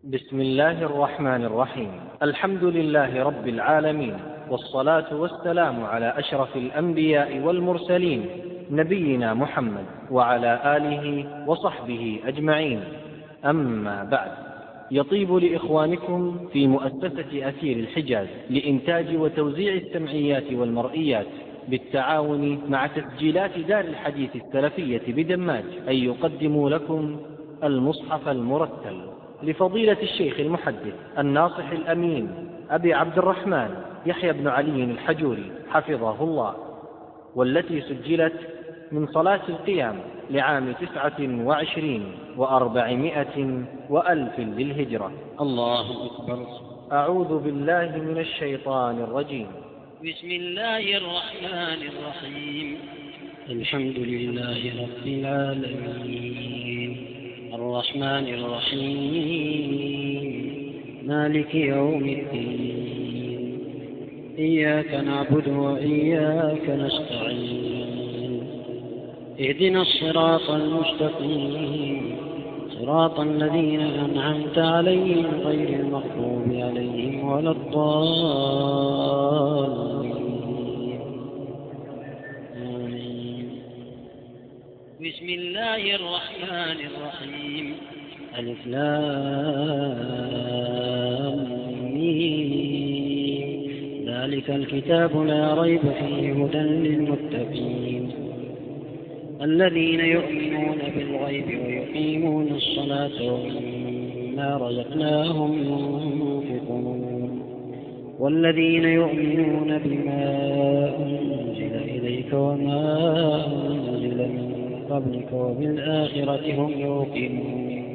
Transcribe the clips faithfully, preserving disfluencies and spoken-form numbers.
بسم الله الرحمن الرحيم. الحمد لله رب العالمين، والصلاة والسلام على أشرف الأنبياء والمرسلين نبينا محمد وعلى آله وصحبه أجمعين. أما بعد، يطيب لإخوانكم في مؤسسة أثير الحجاز لإنتاج وتوزيع السمعيات والمرئيات بالتعاون مع تسجيلات دار الحديث السلفية بدماج أن يقدموا لكم المصحف المرتل لفضيلة الشيخ المحدث الناصح الأمين أبي عبد الرحمن يحيى بن علي الحجوري حفظه الله، والتي سجلت من صلاة القيام لعام تسعة وعشرين وأربعمائة وألف للهجرة. الله أكبر. أعوذ بالله من الشيطان الرجيم. بسم الله الرحمن الرحيم. الحمد لله رب العالمين، الرحمن الرحيم، مالك يوم الدين، إياك نعبد وإياك نستعين، اهدنا الصراط المستقيم، صراط الذين أنعمت عليهم غير المغضوب عليهم ولا الضالين. آمين. بسم الله الرحمن الرحيم. ألف لام ميم. ذلك الكتاب لا ريب فيه هدى للمتقين الذين يؤمنون بالغيب ويقيمون الصلاة ومما رزقناهم ينفقون والذين يؤمنون بما أنزل إليك وما أنزل من قبلك وبالآخرة هم يوقنون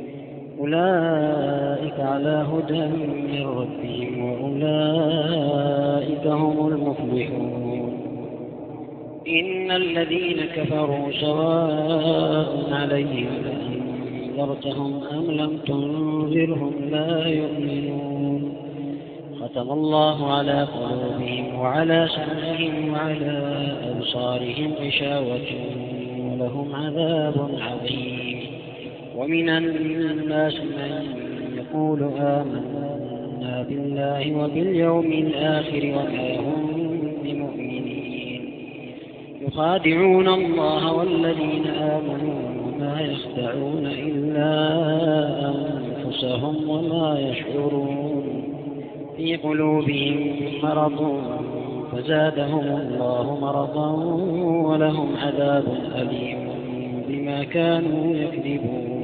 أولئك على هدى من ربهم وأولئك هم المفلحون. إن الذين كفروا سواء عليهم أنذرتهم أم لم تنذرهم لا يؤمنون. ختم الله على قلوبهم وعلى سمعهم وعلى أبصارهم غشاوة ولهم عذاب عظيم. ومن الناس من يقول آمنا بالله وباليوم الآخر وما هم بمؤمنين، يخادعون الله والذين آمنوا وما يخدعون إلا أنفسهم وما يشعرون. في قلوبهم مرض فزادهم الله مرضا ولهم عذاب أليم بما كانوا يكذبون.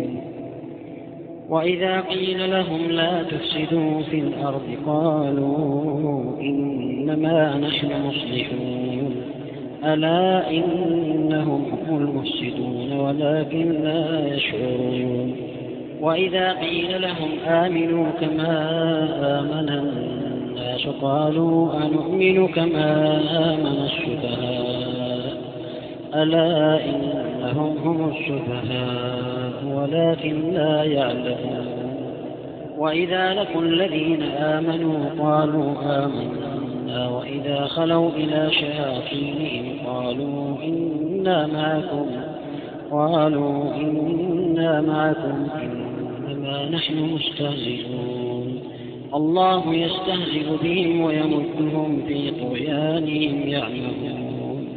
وإذا قيل لهم لا تفسدوا في الأرض قالوا إنما نحن مصلحون ألا إنهم هم المفسدون ولكن لا يشعرون. وإذا قيل لهم آمنوا كما آمن الناس قالوا أنؤمن كما آمن السفهاء ألا إنهم هم السفهاء ولكن لا يعلمون. وإذا لقوا الذين آمنوا قالوا آمنا وإذا خلوا إلى شياطينهم قالوا إنا معكم قالوا إنا معكم إنما نحن مستهزئون. الله يستهزئ بهم ويمدهم في طغيانهم يعمهون.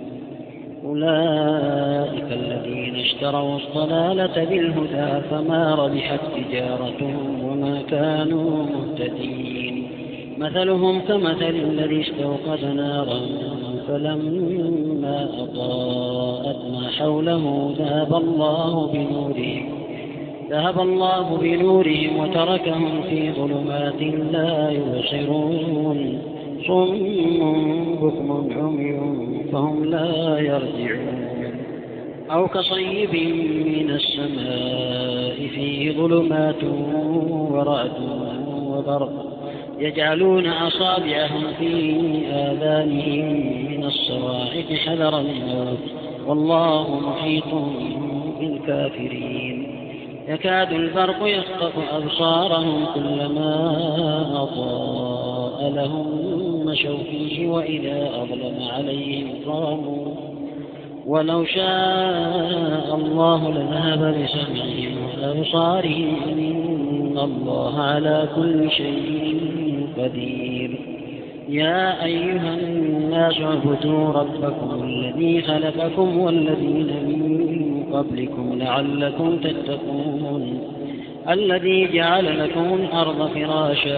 أولئك الذين اشتروا الضلالة بالهدى فما ربحت تجارتهم وما كانوا مهتدين. مثلهم كمثل الذي استوقد نارا فلما أضاءت ما حوله ذهب الله بنورهم ذهب الله بنورهم وتركهم في ظلمات لا يبصرون. صم بكم عمي فهم لا يرجعون. أو كصيب من السماء فيه ظلمات ورعد وبرق يجعلون أصابعهم في آذانهم من الصواعق حذر الموت والله محيط بالكافرين. يكاد البرق يخطف أبصارهم كلما أضاء لهم مشوا فيه وإذا أظلم عليهم قاموا ولو شاء الله لذهب بسمعهم وأبصارهم إن الله على كل شيء قدير. يا أيها الناس اعبدوا ربكم الذي خلقكم والذين من قبلكم لعلكم تتقون الذي جعل لكم الأرض فراشا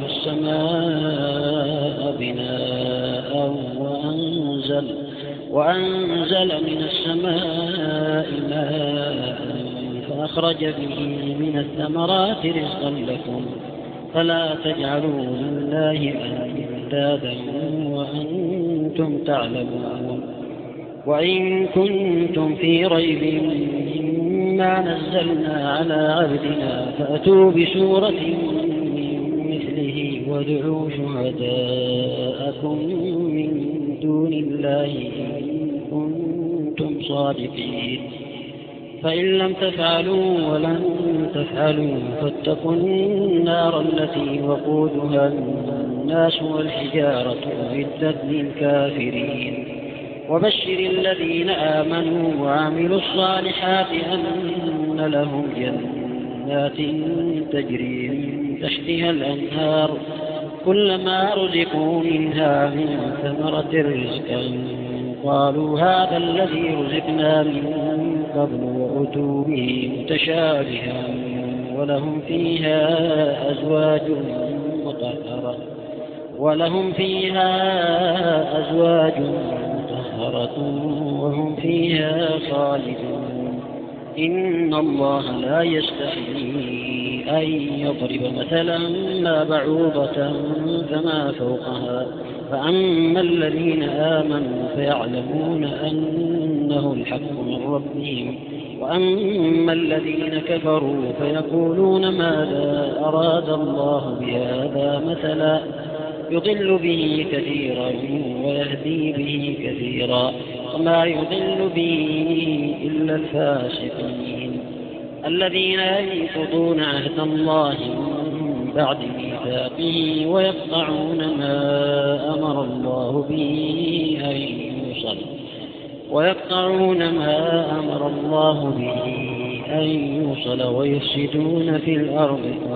والسماء بناء وأنزل, وأنزل من السماء ماء فأخرج به من الثمرات رزقا لكم فلا تجعلوا لله أندادا وأنتم تعلمون. وإن كنتم في ريب مما نزلنا على عبدنا فأتوا بسورة من مثله وادعوا شهداءكم من دون الله إن كنتم صادقين. فإن لم تفعلوا ولن تفعلوا فاتقوا النار التي وقودها الناس والحجارة أعدت للكافرين. وبشر الذين آمنوا وعملوا الصالحات أن لهم جنات تجري من تحتها الأنهار كلما رزقوا منها من ثمرة رزقا قالوا هذا الذي رزقنا من قبل وأتوا به متشابها ولهم فيها أزواج مطهرة ولهم فيها أزواج مطهرة وهم فيها خالدون. إن الله لا يستحيي أن يضرب مثلا ما بعوضة فما فوقها فأما الذين آمنوا فيعلمون أنه الحق من ربهم وأما الذين كفروا فيقولون ماذا أراد الله بهذا مثلا يضل به كثيرا ويهدي به كثيرا وما يضل به إلا الفاسقين الذين ينقضون عهد الله من بعد ميثاقه ويقطعون ما أمر الله به أن يوصل ويقطعون ما أمر الله به أن يوصل ويفسدون في الأرض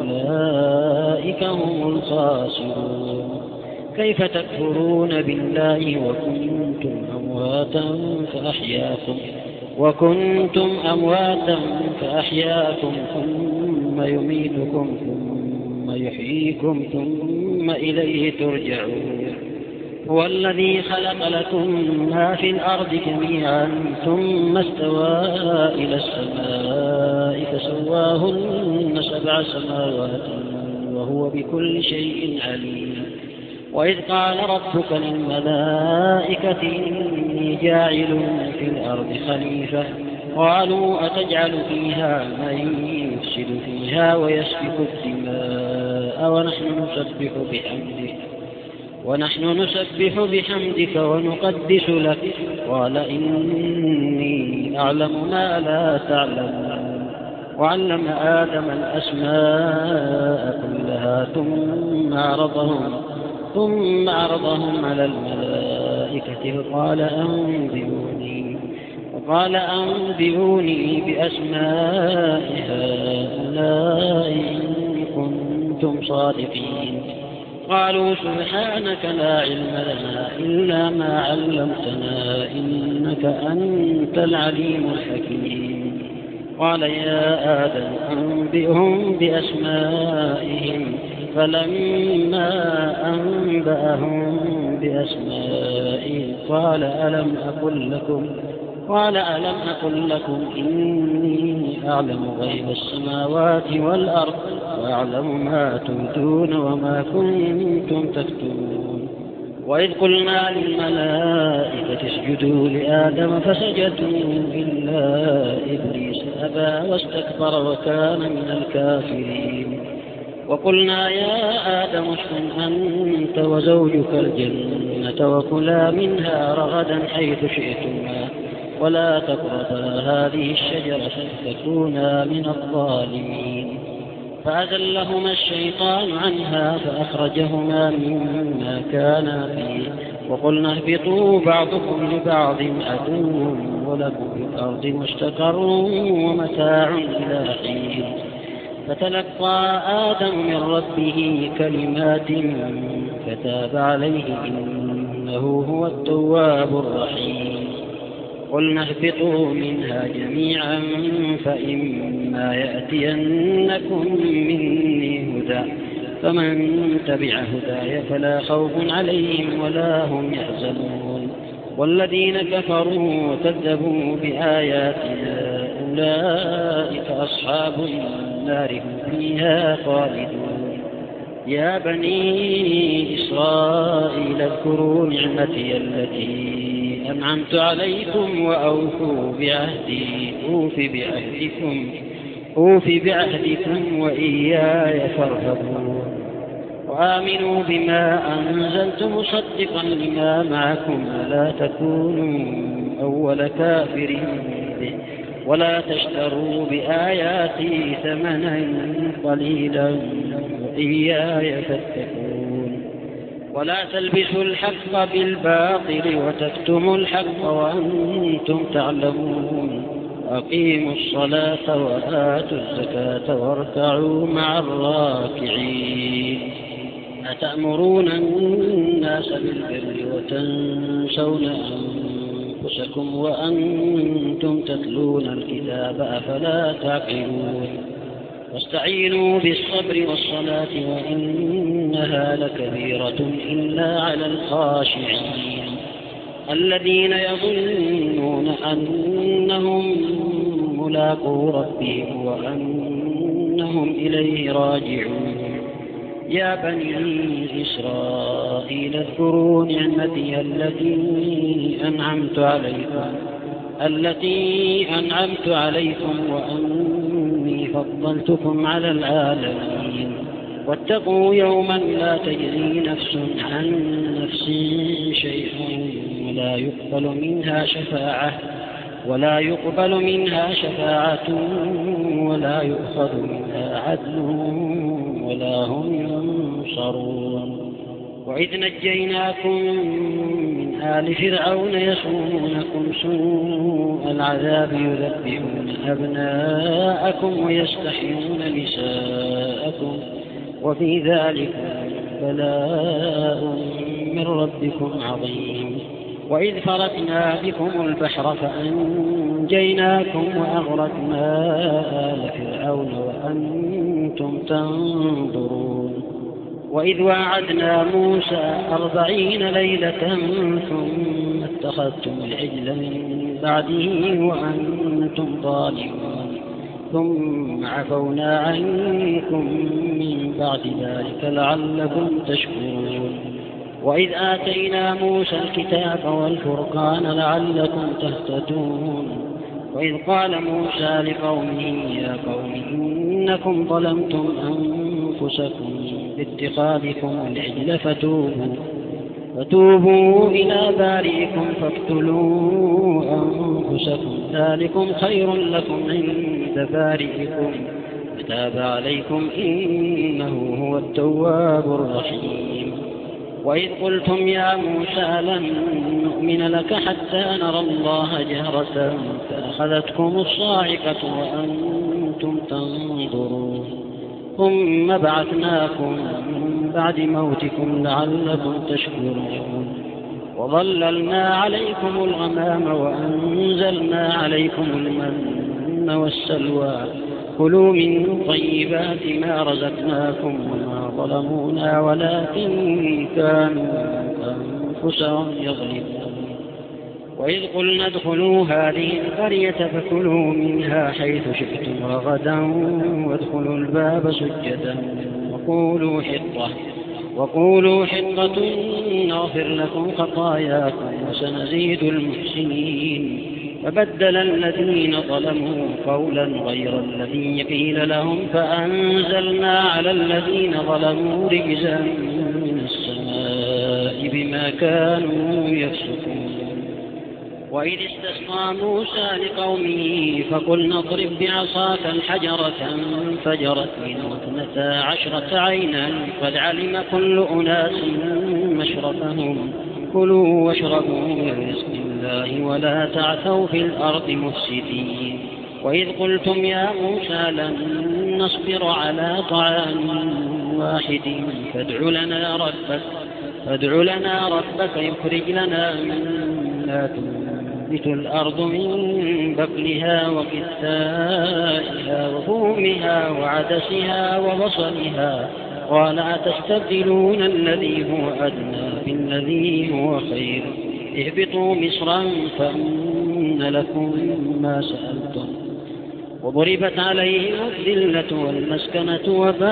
أولئك هم الخاسرون. كيف تكفرون بالله وكنتم أمواتا فأحياكم وكنتم أمواتا فأحياكم ثم يميتكم ثم يحييكم ثم إليه ترجعون. هو الذي خلق لكم ما في الأرض جميعا ثم استوى إلى السماء فسواهن سبع سماوات وهو بكل شيء عليم. وإذ قال ربك للملائكة إني جاعل في الأرض خليفة قالوا أتجعل فيها من يفسد فيها ويسفك الدماء ونحن نسبح بحمدك ونحن نسبح بحمدك ونقدس لك قال إني أعلم ما لا تعلمون. وعلم آدم الأسماء كلها ثم عرضهم ثم عرضهم على الملائكة فقال أنبئوني وقال أنبئوني بأسماء هؤلاء إن كنتم صادقين. قالوا سبحانك لا علم لنا إلا ما علمتنا إنك أنت العليم الحكيم. قال يا آدم أنبئهم بأسمائهم فلما أنبأهم بأسمائهم قال ألم أقل لكم قال ألم أقل لكم إني أعلم غيب السماوات والأرض وأعلم ما تبدون وما كنتم تكتمون. وإذ قلنا للملائكة اسجدوا لآدم فسجدوا إلا إبليس أبى واستكبر وكان من الكافرين. وقلنا يا آدم اسكن أنت وزوجك الجنة وكلا منها رغدا حيث شئتما ولا تقربا هذه الشجرة فتكونا من الظالمين. فأزلهما الشيطان عنها فأخرجهما مما كانا فيه وقلنا اهبطوا بعضكم لبعض عدو ولكم في الأرض مستقر ومتاع إلى حين. فتلقى آدم من ربه كلمات فتاب عليه إنه هو التواب الرحيم. قلنا اهبطوا منها جميعا فإما يأتينكم مني هدى فمن تبع هداي فلا خوف عليهم ولا هم يحزنون. والذين كفروا وكذبوا بآياتنا أولئك أصحاب النار هم فيها خالدون. يا بني إسرائيل اذكروا نعمتي التي أنعمت عليكم وأوفوا بعهدي أوف بعهدكم أوف بعهدكم وإياي فارهبون. وآمنوا بما أنزلت مصدقا لما معكم ولا تكونوا أول كافر به ولا تشتروا بآياتي ثمنا قليلا وإياي فاتقون. ولا تلبسوا الحق بالباطل وتكتموا الحق وأنتم تعلمون. أقيموا الصلاة وآتوا الزكاة واركعوا مع الراكعين. أتأمرون الناس بالبر وتنسون أنفسكم وأنتم تتلون الكتاب أفلا تعقلون. واستعينوا بالصبر والصلاة وإنها لكبيرة إلا على الخاشعين الذين يظنون أنهم ملاقو ربهم وأنهم إليه راجعون. يا بني إسرائيل اذكروا نعمتي التي أنعمت عليكم التي أنعمت عليكم وأني فضلتكم على العالمين. واتقوا يوما لا تجزي نفس عن نفس شيئا ولا يقبل منها شفاعة ولا يقبل منها شفاعة ولا يؤخذ منها عدل ولا هم ينصرون. وإذ نجيناكم من آل فرعون يسومونكم سوء العذاب يذبحون أبناءكم ويستحيون نساءكم وفي ذلك بلاء من ربكم عظيم. وإذ فرقنا بكم البحر فأنجيناكم وأغرقنا آل فرعون وأنتم تنظرون. وإذ وعدنا موسى أربعين ليلة ثم اتخذتم العجل من بعده وأنتم ظالمون ثم عفونا عنكم من بعد ذلك لعلكم تشكرون. وإذ آتينا موسى الكتاب والفرقان لعلكم تهتدون. وإذ قال موسى لقومه يا قوم إنكم ظلمتم أنفسكم باتخاذكم العجل فتوبوا فتوبوا إلى بارئكم فاقتلوا أنفسكم ذلكم خير لكم عند بارئكم فتاب عليكم إنه هو التواب الرحيم. وإذ قلتم يا موسى لن نؤمن لك حتى نرى الله جهرة فأخذتكم الصاعقة وأنتم تنظرون ثم بعثناكم من بعد موتكم لعلكم تشكرون. وظللنا عليكم الغمام وأنزلنا عليكم المن والسلوى كلوا من طيبات ما رزقناكم وما ظلمونا ولكن كانوا أنفسهم يظلمون. وإذ قلنا ادخلوا هذه القرية فكلوا منها حيث شئتم رغدا وادخلوا الباب سجدا وقولوا حطة وقولوا حطة نغفر لكم خطاياكم وسنزيد المحسنين. فبدل الذين ظلموا قولا غير الذي قيل لهم فأنزلنا على الذين ظلموا رجزا من السماء بما كانوا يفسقون. وإذ استسقى موسى لقومه فقلنا اضرب بعصاك الحجر فانفجرت منه اثنتا عشرة عينا قد علم كل أناس مشربهم كلوا واشربوا من رزق الله ولا تعثوا في الأرض مفسدين. وإذ قلتم يا موسى لن نصبر على طعام واحد فادع لنا ربك فادع لنا ربك يخرج لنا مما تنبت الأرض من بقلها وكثائها وفومها وعدسها وبصلها قال أتستبدلون الذي هو أدنى بالذي هو خير اهبطوا مصرا فإن لكم ما سألتم وضربت عليهم الذلة والمسكنة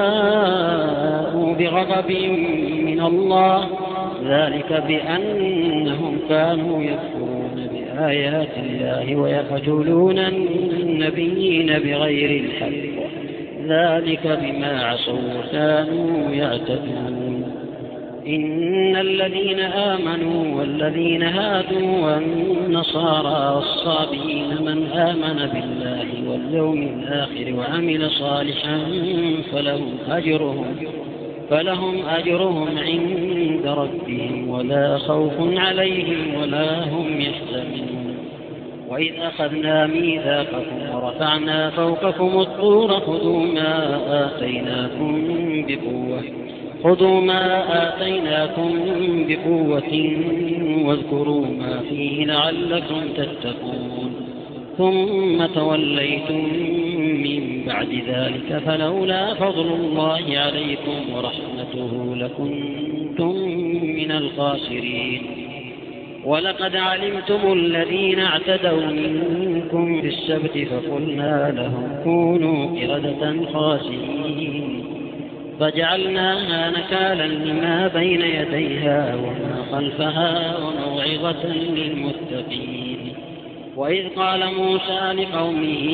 وباءوا بغضب من الله ذلك بأنهم كانوا يكفرون بآيات الله ويقتلون النبيين بغير الحق ذلك بما عصوا وكانوا يعتدون إن الذين آمنوا والذين هادوا والنصارى والصابئين من آمن بالله واليوم الآخر وعمل صالحا فلهم أجرهم فلهم أجرهم عند ربهم ولا خوف عليهم ولا هم يحزنون وإذ أخذنا ميثاقكم ورفعنا فوقكم الطور خذوا ما آتيناكم بقوة خذوا ما آتيناكم بقوة واذكروا ما فيه لعلكم تتقون ثم توليتم من بعد ذلك فلولا فضل الله عليكم ورحمته لكنتم من الخاسرين ولقد علمتم الذين اعتدوا منكم في السبت فقلنا لهم كونوا قردة خاسئين فجعلناها نكالا لما بين يديها وما خلفها وموعظة للمتقين وإذ قال موسى لقومه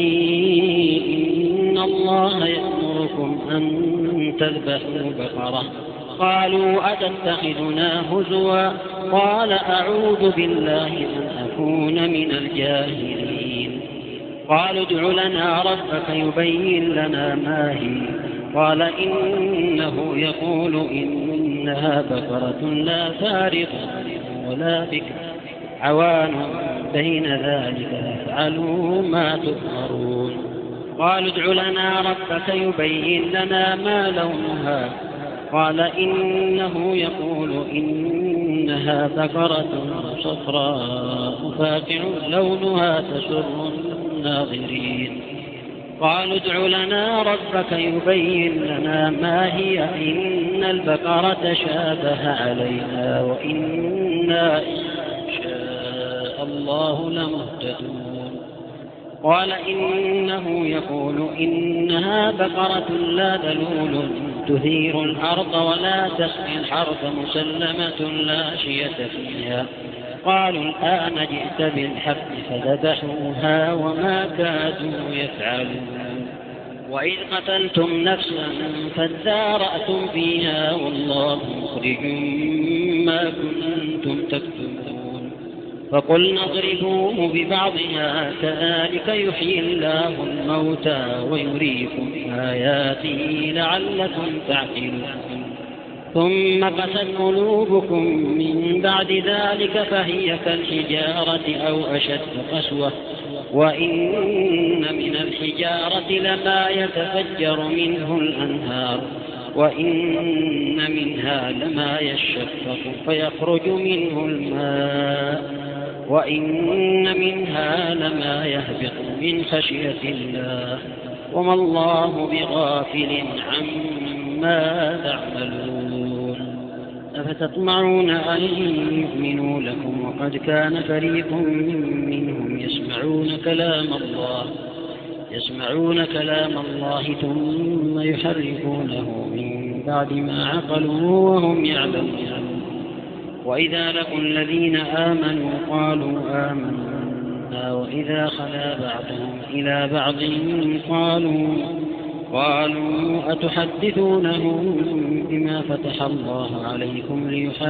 إن الله يأمركم أن تذبحوا بقرة قالوا أتتخذنا هزوا قال أعوذ بالله أن أكون من الجاهلين قالوا ادع لنا ربك يبين لنا ما هي قال إنه يقول إنها بقرة لا فارغ ولا بكر عوان بين ذلك فافعلوا ما تؤمرون قالوا ادع لنا ربك يبين لنا ما لونها قال إنه يقول إنها بقرة صفراء فاقع لونها تسر الناظرين قالوا ادع لنا ربك يبين لنا ما هي إن البقرة شابه علينا وإنا إن شاء الله لمهتدون قال إنه يقول إنها بقرة لا ذلول تثير الأرض ولا تسقي الحرث مسلمة لا شية فيها قالوا الآن جئت بالحق فذبحوها وما كادوا يفعلون وإذ قتلتم نفسا فادارأتم فيها والله مخرج ما كنتم تكتمون فقلنا اضربوه ببعضها كذلك يحيي الله الموتى ويريكم آياته لعلكم تعقلون ثم قست قلوبكم من بعد ذلك فهي كالحجارة أو أشد قسوة وإن من الحجارة لما يتفجر منه الأنهار وإن منها لما يشقق فيخرج منه الماء وإن منها لما يهبط من خشية الله وما الله بغافل عما تعملون أفتطمعون أن يؤمنوا لكم وقد كان فريق منهم يسمعون كلام الله يسمعون كلام الله ثم يحرفونه من بعد ما عقلوا وهم يعلمون وإذا لقوا الذين آمنوا قالوا آمنا وإذا خلا بعضهم إلى بعض قالوا قالوا أتحدثونهم بما فتح الله عليكم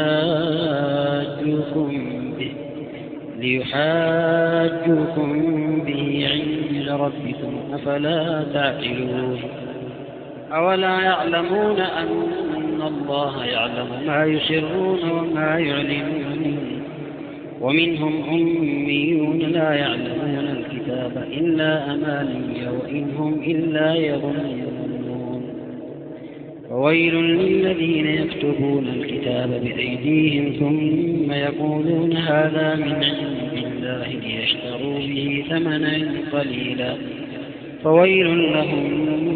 ليحاجوكم به ليحاجوكم به عند ربكم أفلا تعقلون أولا يعلمون أن الله يعلم ما يسرون وما يعلنون ومنهم أميون لا يعلمون الكتاب إلا أماني وإن هم إلا يظنون وويل للذين يكتبون الكتاب بأيديهم ثم يقولون هذا من عند الله ليشتروا به ثمنا قليلا فويل لهم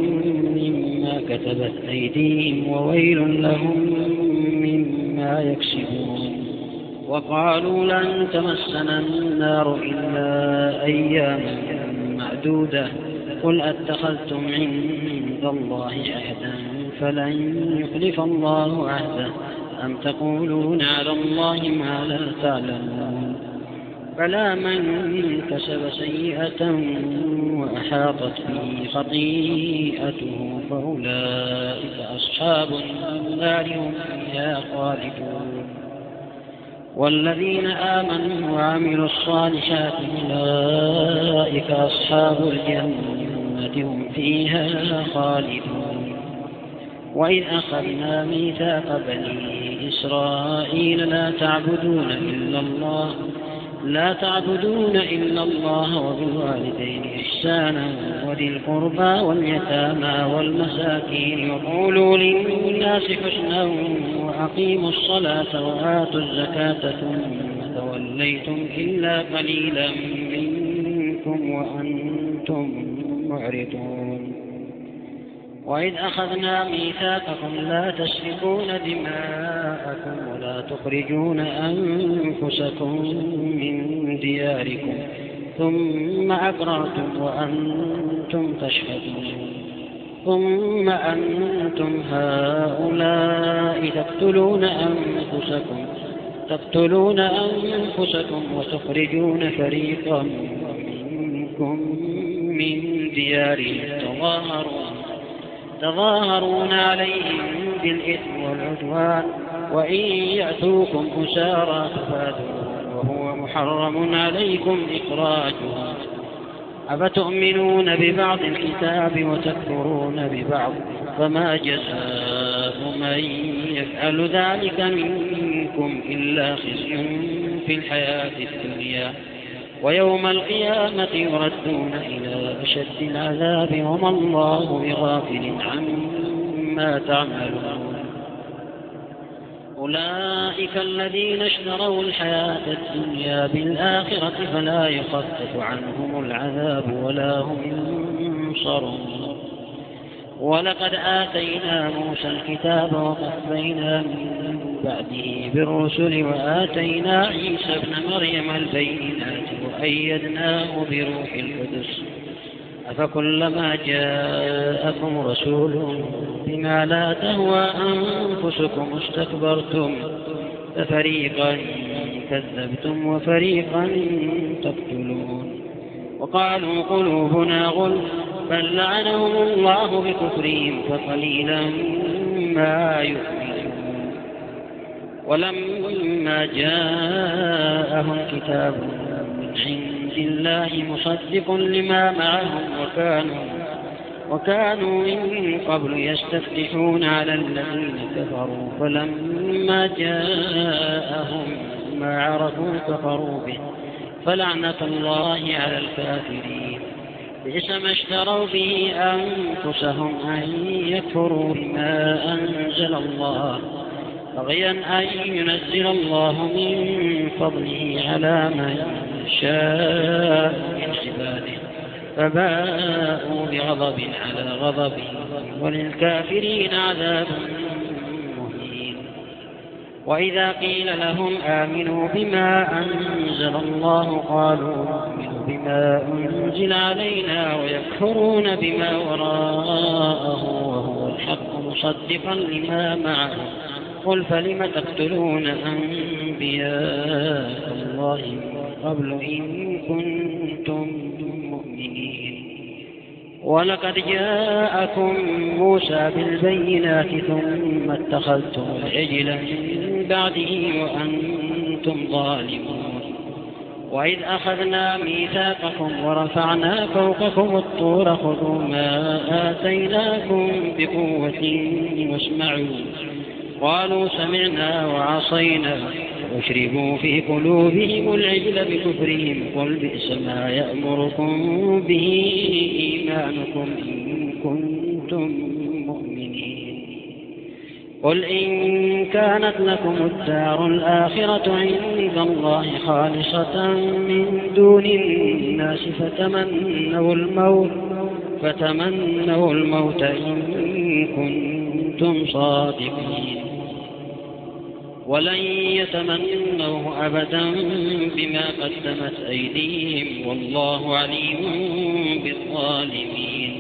مما كتبت أيديهم وويل لهم مما يكسبون. وقالوا لن تمسنا النار إلا أياما معدودة قل أتخذتم عند الله عهدا فلن يخلف الله عهده أم تقولون على الله ما لا تعلمون. فلا من كسب سيئة وأحاطت به خطيئته فأولئك أصحاب النار هم فيها خالدون. والذين آمنوا وعملوا الصالحات أولئك أصحاب الجنة هم فيها خالدون. وإذ أخذنا ميثاق بني إسرائيل لا تعبدون إلا الله لا تعبدون إلا الله وبالوالدين إحسانا وذي القربى واليتامى والمساكين وقولوا للناس حسنا وأقيموا الصلاة وآتوا الزكاة ثم توليتم إلا قليلا منكم وأنتم معرضون. وإذ أخذنا ميثاقكم لا تسفكون دماءكم ولا تخرجون أنفسكم من دياركم ثم أقررتم وأنتم تشهدون ثم أنتم هؤلاء تقتلون أنفسكم تقتلون أنفسكم وتخرجون فريقا منكم من ديارهم تظاهرون تظاهرون عليهم بالإثم والعدوان وإن يأتوكم أسارى تفادوهم وهو محرم عليكم إخراجهم أفتؤمنون ببعض الكتاب وتكفرون ببعض فما جزاء من يفعل ذلك منكم إلا خزي في الحياة الدنيا ويوم القيامة يردون إلى أشد العذاب وما الله بغافل عما تعملون. أولئك الذين اشتروا الحياة الدنيا بالآخرة فلا يخفف عنهم العذاب ولا هم ينصرون. ولقد آتينا موسى الكتاب وقفينا من بعده بالرسل وآتينا عيسى ابن مريم البينات وأيدناه بروح القدس أفكلما جاءكم رسول بما لا تهوى أنفسكم استكبرتم ففريقا كذبتم وفريقا تقتلون. وقالوا قلوبنا غلف بل لعنهم الله بكفرهم فقليلا ما يؤمنون. ولما جاءهم كتاب من عند الله مصدق لما معهم وكانوا وكانوا من قبل يستفتحون على الذين كفروا فلما جاءهم ما عرفوا كفروا به فلعنة الله على الكافرين. بئس ما اشتروا به أنفسهم أن يكفروا بما أنزل الله بغيا أن ينزل الله من فضله على من شاء من عباده فباءوا بغضب على غضب وللكافرين عذاب مهين. وإذا قيل لهم آمنوا بما أنزل الله قالوا نؤمن بما أنزل علينا ويكفرون بما وراءه وهو الحق مصدقا لما معهم قل فلم تقتلون أنبياء الله قبل إن كنتم مؤمنين. ولقد جاءكم موسى بالبينات ثم اتخذتم العجل من بعده وأنتم ظالمون. وإذ أخذنا ميثاقكم ورفعنا فوقكم الطور خذوا ما آتيناكم بقوة واسمعوا قالوا سمعنا وعصينا واشربوا في قلوبهم العجل بكفرهم قل بئس ما يأمركم به إيمانكم إن كنتم مؤمنين. قل إن كانت لكم الدار الآخرة عند الله خالصة من دون الناس فتمنوا الموت فتمنوا الموت إن كنتم صادقين ولن يتمنوه أبدا بما قدمت أيديهم والله عليم بالظالمين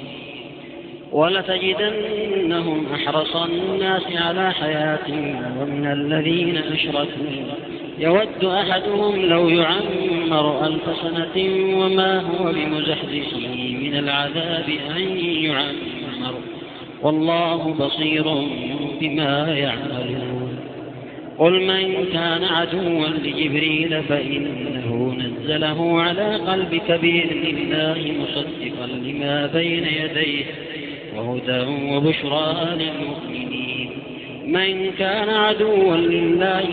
ولتجدنهم أحرص الناس على حياة ومن الذين أشركوا يود أحدهم لو يعمر ألف سنة وما هو بمزحزحه من العذاب أن يعمر والله بصير بما يعملون قل من كان عدوا لجبريل فإنه نزله على قلبك بإذن الله مصدقا لما بين يديه وهدى وبشرى للمؤمنين من كان عدوا لله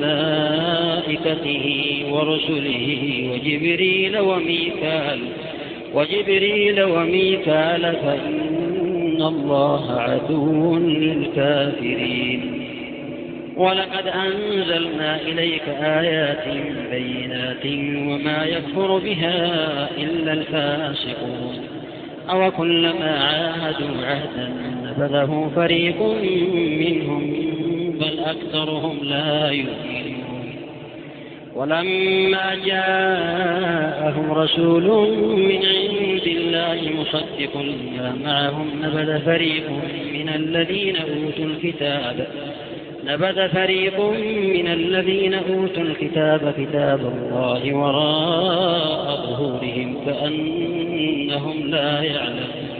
وملائكته ورسله وجبريل وميكال وجبريل وميكال فإن الله عدو للكافرين ولقد أنزلنا إليك آيات بينات وما يكفر بها إلا الفاسقون أو كلما عاهدوا عهدا نبذه فريق منهم بل أكثرهم لا يؤمنون ولما جاءهم رسول من عند الله مصدق لما معهم نبذ فريق من الذين أوتوا الكتاب نبذ فريق من الذين أوتوا الكتاب كتاب الله وراء ظهورهم كأنهم لا يعلمون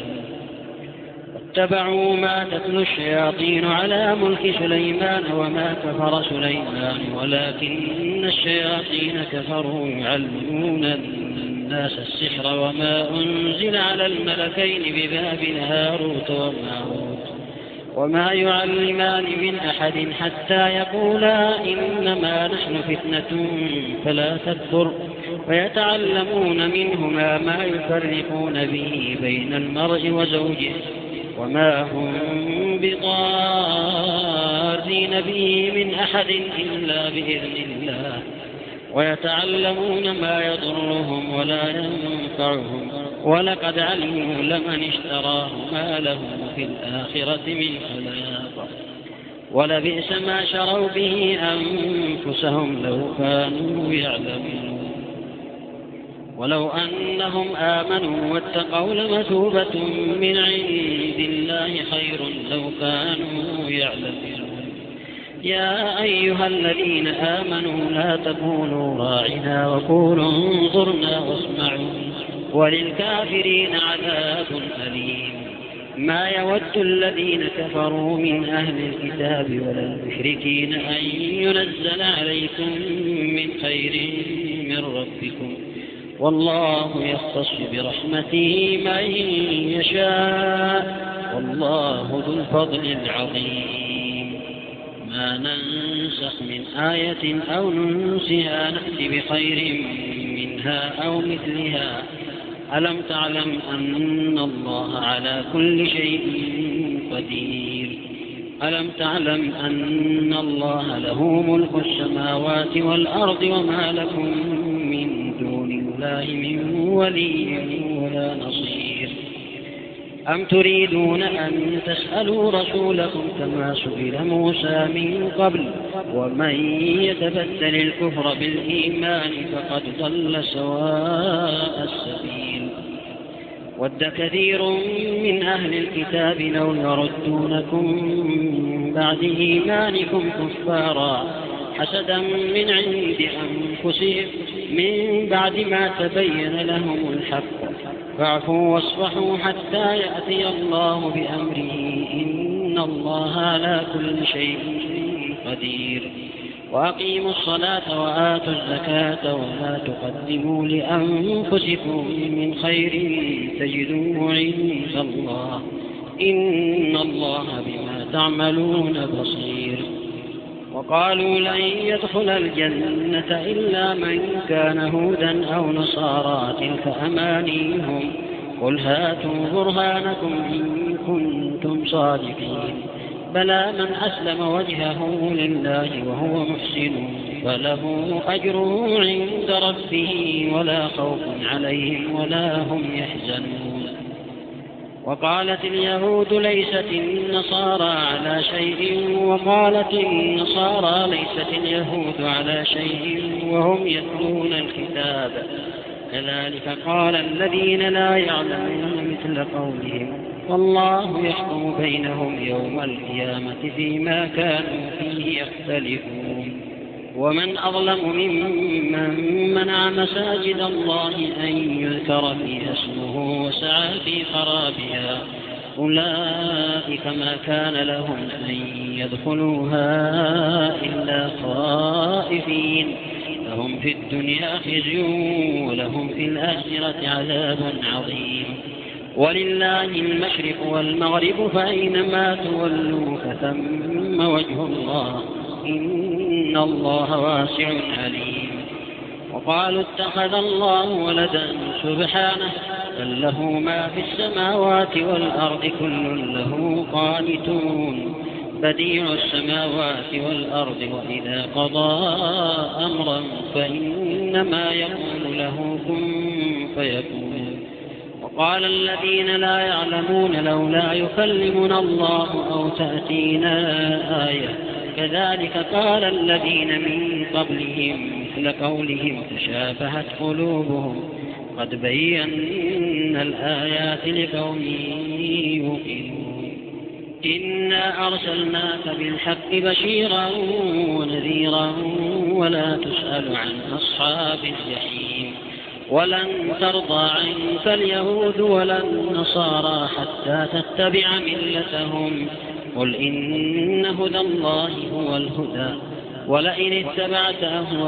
واتبعوا ما تتلو الشياطين على ملك سليمان وما كفر سليمان ولكن الشياطين كفروا يعلمون الناس السحر وما أنزل على الملكين ببابل هاروت وماروت وما يعلمان من أحد حتى يقولا إنما نحن فتنة فلا تكفر ويتعلمون منهما ما يفرقون به بين المرء وزوجه وما هم بضارين به من أحد إلا بإذن الله ويتعلمون ما يضرهم ولا ينفعهم ولقد علموا لمن اشتراه ما له في الآخرة من خلاق ولبئس ما شروا به أنفسهم لو كانوا يعلمون ولو أنهم آمنوا واتقوا لمثوبة من عند الله خير لو كانوا يعلمون يا أيها الذين آمنوا لا تقولوا راعنا وقولوا انظرنا واسمعوا وللكافرين عذاب أليم ما يود الذين كفروا من أهل الكتاب ولا المشركين أن ينزل عليكم من خير من ربكم والله يختص برحمته من يشاء والله ذو الفضل العظيم ما ننسخ من آية أو ننسها نأتي بخير منها أو مثلها ألم تعلم أن الله على كل شيء قدير ألم تعلم أن الله له ملك السماوات والأرض وما لكم من دون الله من ولي ولا نصير أم تريدون أن تسألوا رسولكم كما سئل موسى من قبل ومن يتبدل الكفر بالإيمان فقد ضل سواء السبيل ود كثير من أهل الكتاب لو يردونكم من بعد إيمانكم كفارا حسدا من عند أنفسهم من بعد ما تبين لهم الحق فاعفوا واصفحوا حتى يأتي الله بأمره إن الله على كل شيء قدير وأقيموا الصلاة وآتوا الزكاة ولا تقدموا لأنفسكم من خير تجدوه عند الله إن الله بما تعملون بصير وقالوا لن يدخل الجنة إلا من كان هودا أو نصارى تلك أمانيهم قل هاتوا برهانكم إن كنتم صادقين بلى من أسلم وجهه لله وهو محسن فله أجره عند ربه ولا خوف عليهم ولا هم يحزنون. وقالت اليهود ليست النصارى على شيء وقالت النصارى ليست اليهود على شيء وهم يتلون الكتاب كذلك قال الذين لا يعلمون مثل قولهم والله يحكم بينهم يوم القيامة فيما كانوا فيه يختلفون. ومن أظلم ممن منع مساجد الله أن يذكر فيها اسمه وسعى في خرابها أولئك ما كان لهم أن يدخلوها إلا خائفين لهم في الدنيا خزي ولهم في الآخرة عذاب عظيم. ولله المشرق والمغرب فأينما تولوا فثم وجه الله إن الله واسع عليم. وقالوا اتخذ الله ولدا سبحانه بل له ما في السماوات والأرض كل له قانتون بديع السماوات والأرض وإذا قضى أمرا فإنما يقول له كن فيكون. وقال الذين لا يعلمون لولا يكلمنا الله أو تأتينا آية كذلك قال الذين من قبلهم مثل قولهم تشابهت قلوبهم قد بينا الآيات لقوم يوقنون. إنا أرسلناك بالحق بشيرا ونذيرا ولا تسأل عن أصحاب الجحيم. ولن ترضى عنك اليهود ولا النصارى حتى تتبع ملتهم قل إن هدى الله هو الهدى ولئن اتبعت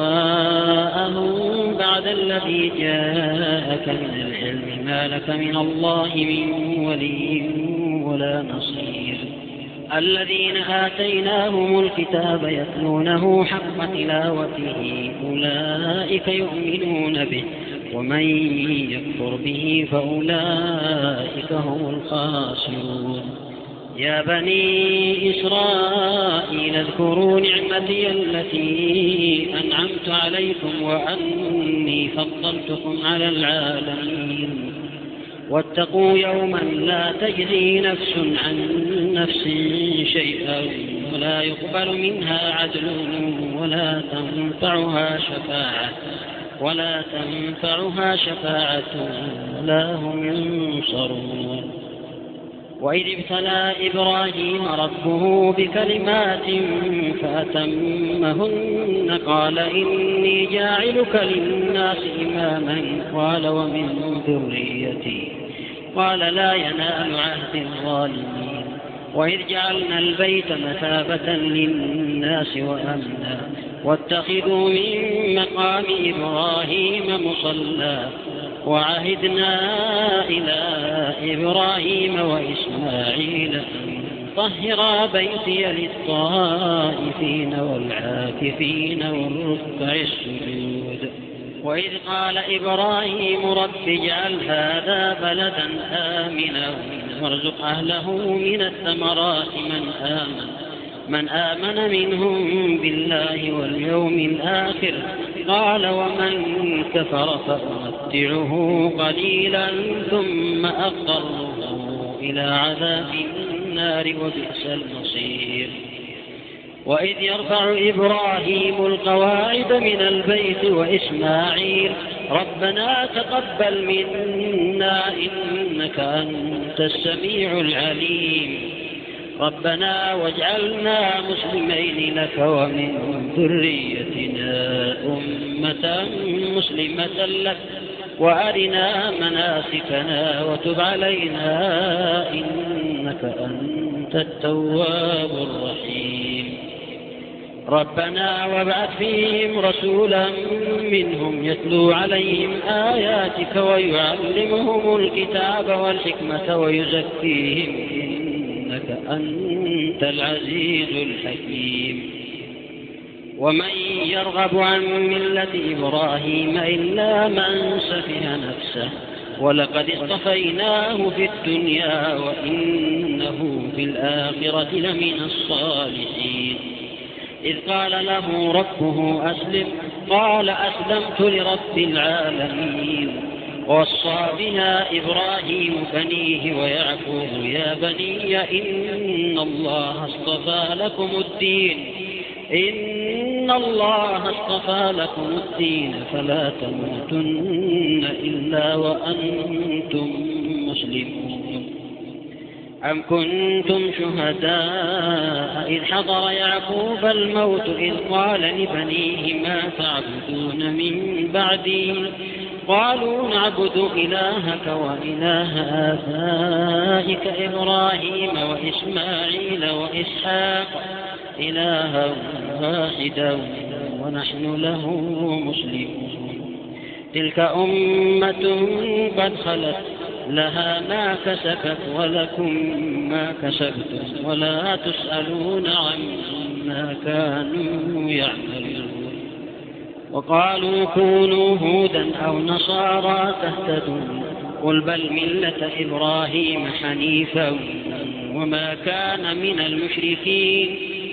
أهواءهم بعد الذي جاءك من العلم ما لك من الله من ولي ولا نصير. الذين آتيناهم الكتاب يتلونه حق تلاوته أولئك يؤمنون به ومن يكفر به فأولئك هم الخاسرون. يا بني إسرائيل اذكروا نعمتي التي أنعمت عليكم وأني فضلتكم على العالمين واتقوا يوما لا تجزي نفس عن نفس شيئا ولا يقبل منها عدل ولا تنفعها شفاعة ولا تنفعها شفاعة ولا هم ينصرون. وإذ ابتلى إبراهيم ربه بكلمات فأتمهن قال إني جاعلك للناس إماما قال ومن ذريتي قال لا ينال عهد الظالمين. وإذ جعلنا البيت مثابة للناس وأمنا واتخذوا من مقام إبراهيم مصلى وعهدنا إلى إبراهيم وإسماعيل أن طهرا بيتي للطائفين والعاكفين والركع السجود. وإذ قال إبراهيم رب اجعل هذا بلدا آمنا وارزق أهله من الثمرات من آمن من آمن منهم بالله واليوم الآخر قال ومن كفر فأمتعه قليلا ثم أضطره إلى عذاب النار وبئس المصير. وإذ يرفع إبراهيم القواعد من البيت وإسماعيل ربنا تقبل منا إنك أنت السميع العليم ربنا واجعلنا مسلمين لك ومن ذريتنا أمة مسلمة لك وأرنا مناسكنا وتب علينا إنك أنت التواب الرحيم. ربنا وابعث فيهم رسولا منهم يتلو عليهم آياتك ويعلمهم الكتاب والحكمة ويزكيهم إنك أنت العزيز الحكيم. ومن يرغب عن ملة إبراهيم إلا من سفه نفسه ولقد اصطفيناه في الدنيا وإنه في الآخرة لمن الصالحين. إذ قال له ربه أسلم قال أسلمت لرب العالمين. ووصى بها إبراهيم بنيه ويعقوب يا بني إن الله اصطفى لكم الدين إن الله اصطفى لكم الدين فلا تموتن إلا وأنتم مسلمون. أم كنتم شهداء إذ حضر يعقوب الموت إذ قال لبنيه ما تعبدون من بعدي قالوا نعبد إلهك وإله آبائك إبراهيم وإسماعيل وإسحاق إلها واحدا ونحن له مسلمون. تلك أمة قد خلت لها ما كسبت ولكم ما كسبتم ولا تسألون عما كانوا يعملون. وقالوا كونوا هودا أو نصارى تهتدوا قل بل ملة إبراهيم حنيفا وما كان من المشركين.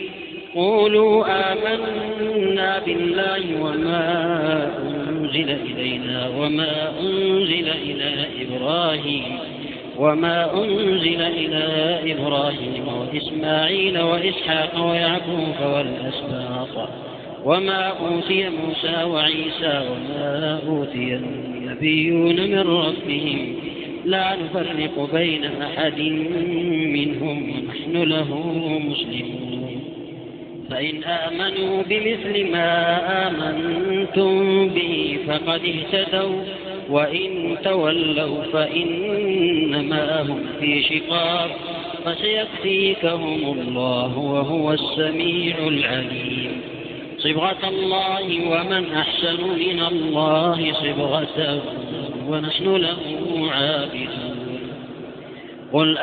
قولوا آمنا بالله وما أنزل إلينا وما أنزل إلى إبراهيم وما أنزل إلى إبراهيم وإسماعيل وإسحاق ويعقوب والأسباط وما أوتي موسى وعيسى وما أوتي النبيون من ربهم لا نفرق بين أحد منهم ونحن له مسلمون. فإن آمنوا بمثل ما آمنتم به فقد اهتدوا وإن تولوا فإنما هم في شقاق فسيكفيكهم الله وهو السميع العليم. صبغة الله ومن أحسن من الله صبغة ونحن له عابدون. قل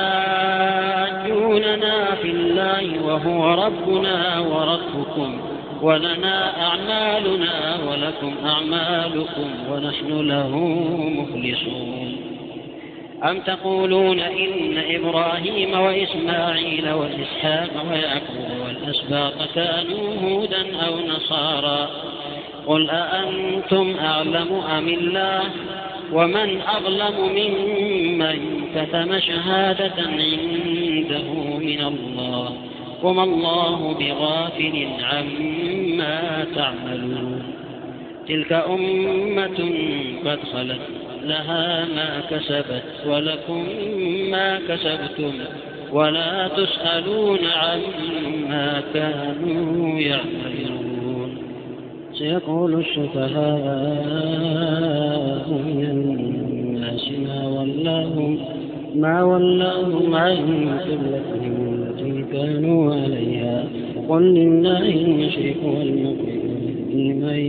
أتحاجوننا في الله وهو ربنا وربكم ولنا أعمالنا ولكم أعمالكم ونحن له مخلصون. أم تقولون إن إبراهيم وإسماعيل وإسحاق ويعقوب والأسباط كانوا هودا أو نصارى قل أأنتم أعلم أم الله ومن أظلم ممن كتم شهادة عنده من الله وما الله بغافل عما تعملون. تلك أمة قد خلت لها ما كسبت ولكم ما كسبتم ولا تسألون عما كانوا يعملون. سيقول السفهاء من الناس ما ولاهم ما ولاهم عن قبلتهم التي كانوا عليها قل لله المشرق والمغرب من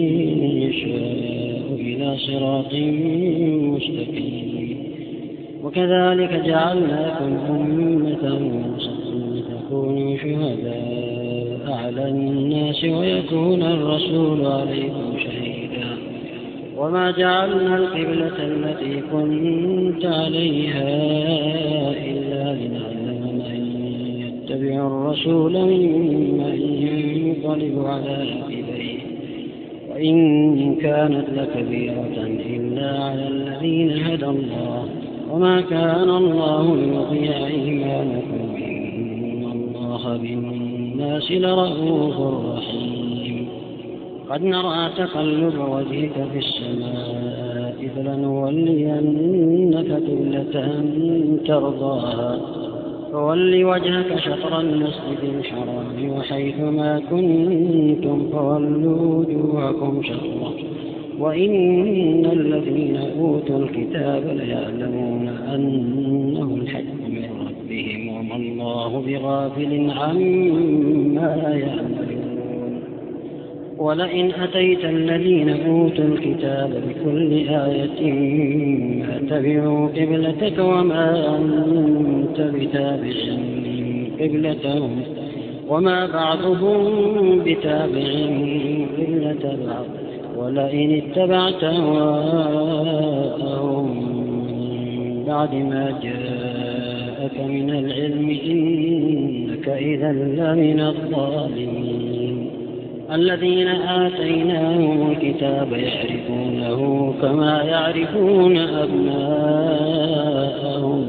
يشاء إلى صراط مستقيم. وكذلك جعلناكم أمة وسطا لتكونوا شهداء على الناس ويكون الرسول عليكم شهيدا. وما جعلنا القبلة التي كنت عليها إلا لنعلم من يتبع الرسول ممن ينقلب على عقبيه وإن كانت لكبيرة إلا على الذين هدى الله وما كان الله ليضيع إيمانكم إن الله بالناس لرءوف رحيم. قد نرى تقلب وجهك في السماء فلنولينك قبلة ترضاها فول وجهك شطر المسجد الحرام وحيث ما كنتم فولوا وجوهكم شطره وإن الذين أوتوا الكتاب ليعلمون أنه الحق من ربهم وما الله بغافل عما يعملون. ولئن أتيت الذين أوتوا الكتاب بكل آية ما تبعوا قبلتك وما أنت بتابع قبلتهم وما بعضهم بتابع قبلة بعض ولئن اتبعت أهواءهم بعد ما جاءك من العلم إنك إذا لمن الظالمين. الذين آتيناهم الكتاب يعرفونه كما يعرفون أبناءهم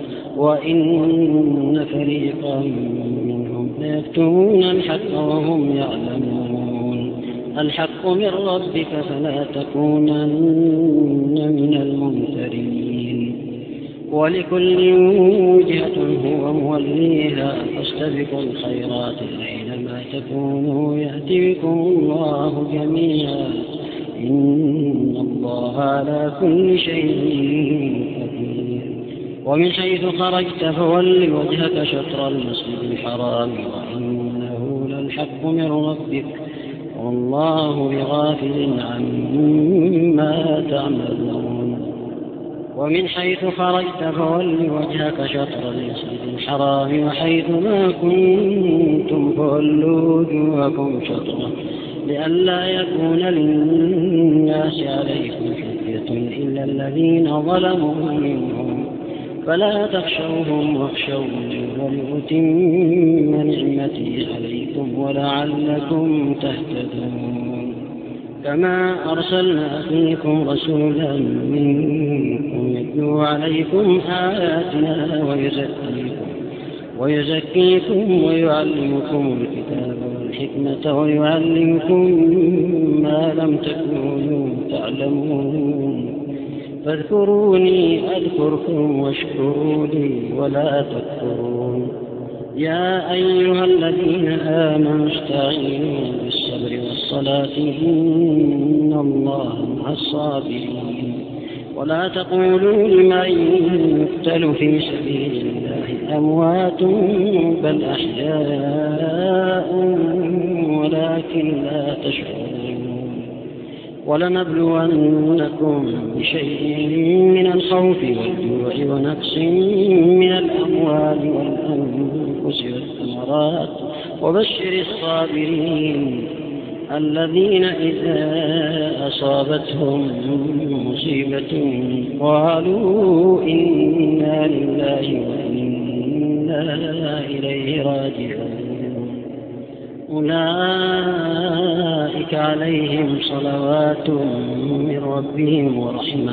وإن فريقا منهم ليكتمون الحق وهم يعلمون. الحق من ربك فلا تكونن من الممترين. ولكل وجهة هو موليها فاستبقوا الخيرات أينما تكونوا يأتي بكم الله جميعا إن الله على كل شيء قدير. ومن حيث خرجت فول وجهك شطر المسجد الحرام وإنه للحق من ربك والله بغافل عما تعملون. ومن حيث خرجت فول وجهك شطر المسجد الحرام وحيث ما كنتم فولوا وجوهكم شطره لئلا يكون للناس عليكم حجة إلا الذين ظلموا منهم فلا تخشوهم واخشوني ولأتم نعمتي عليكم ولعلكم تهتدون. كما أرسلنا فيكم رسولا منكم يتلو عليكم آياتنا ويزكيكم ويزكيكم ويعلمكم الكتاب والحكمة ويعلمكم ما لم تكونوا تعلمون. فاذكروني أذكركم واشكروا لي ولا تكفرون. يا أيها الذين آمنوا استعينوا بالصبر والصلاة إن الله مع الصابرين. ولا تقولوا لمن يقتل في سبيل الله أموات بل أحياء ولكن لا تشعرون. ولنبلونكم بشيء من الخوف والجوع ونقص من الأموال والأنفس والثمرات وبشر الصابرين الذين إذا أصابتهم مصيبة قالوا إنا لله وإنا إليه راجعون. أولئك عليهم صلوات من ربهم ورحمة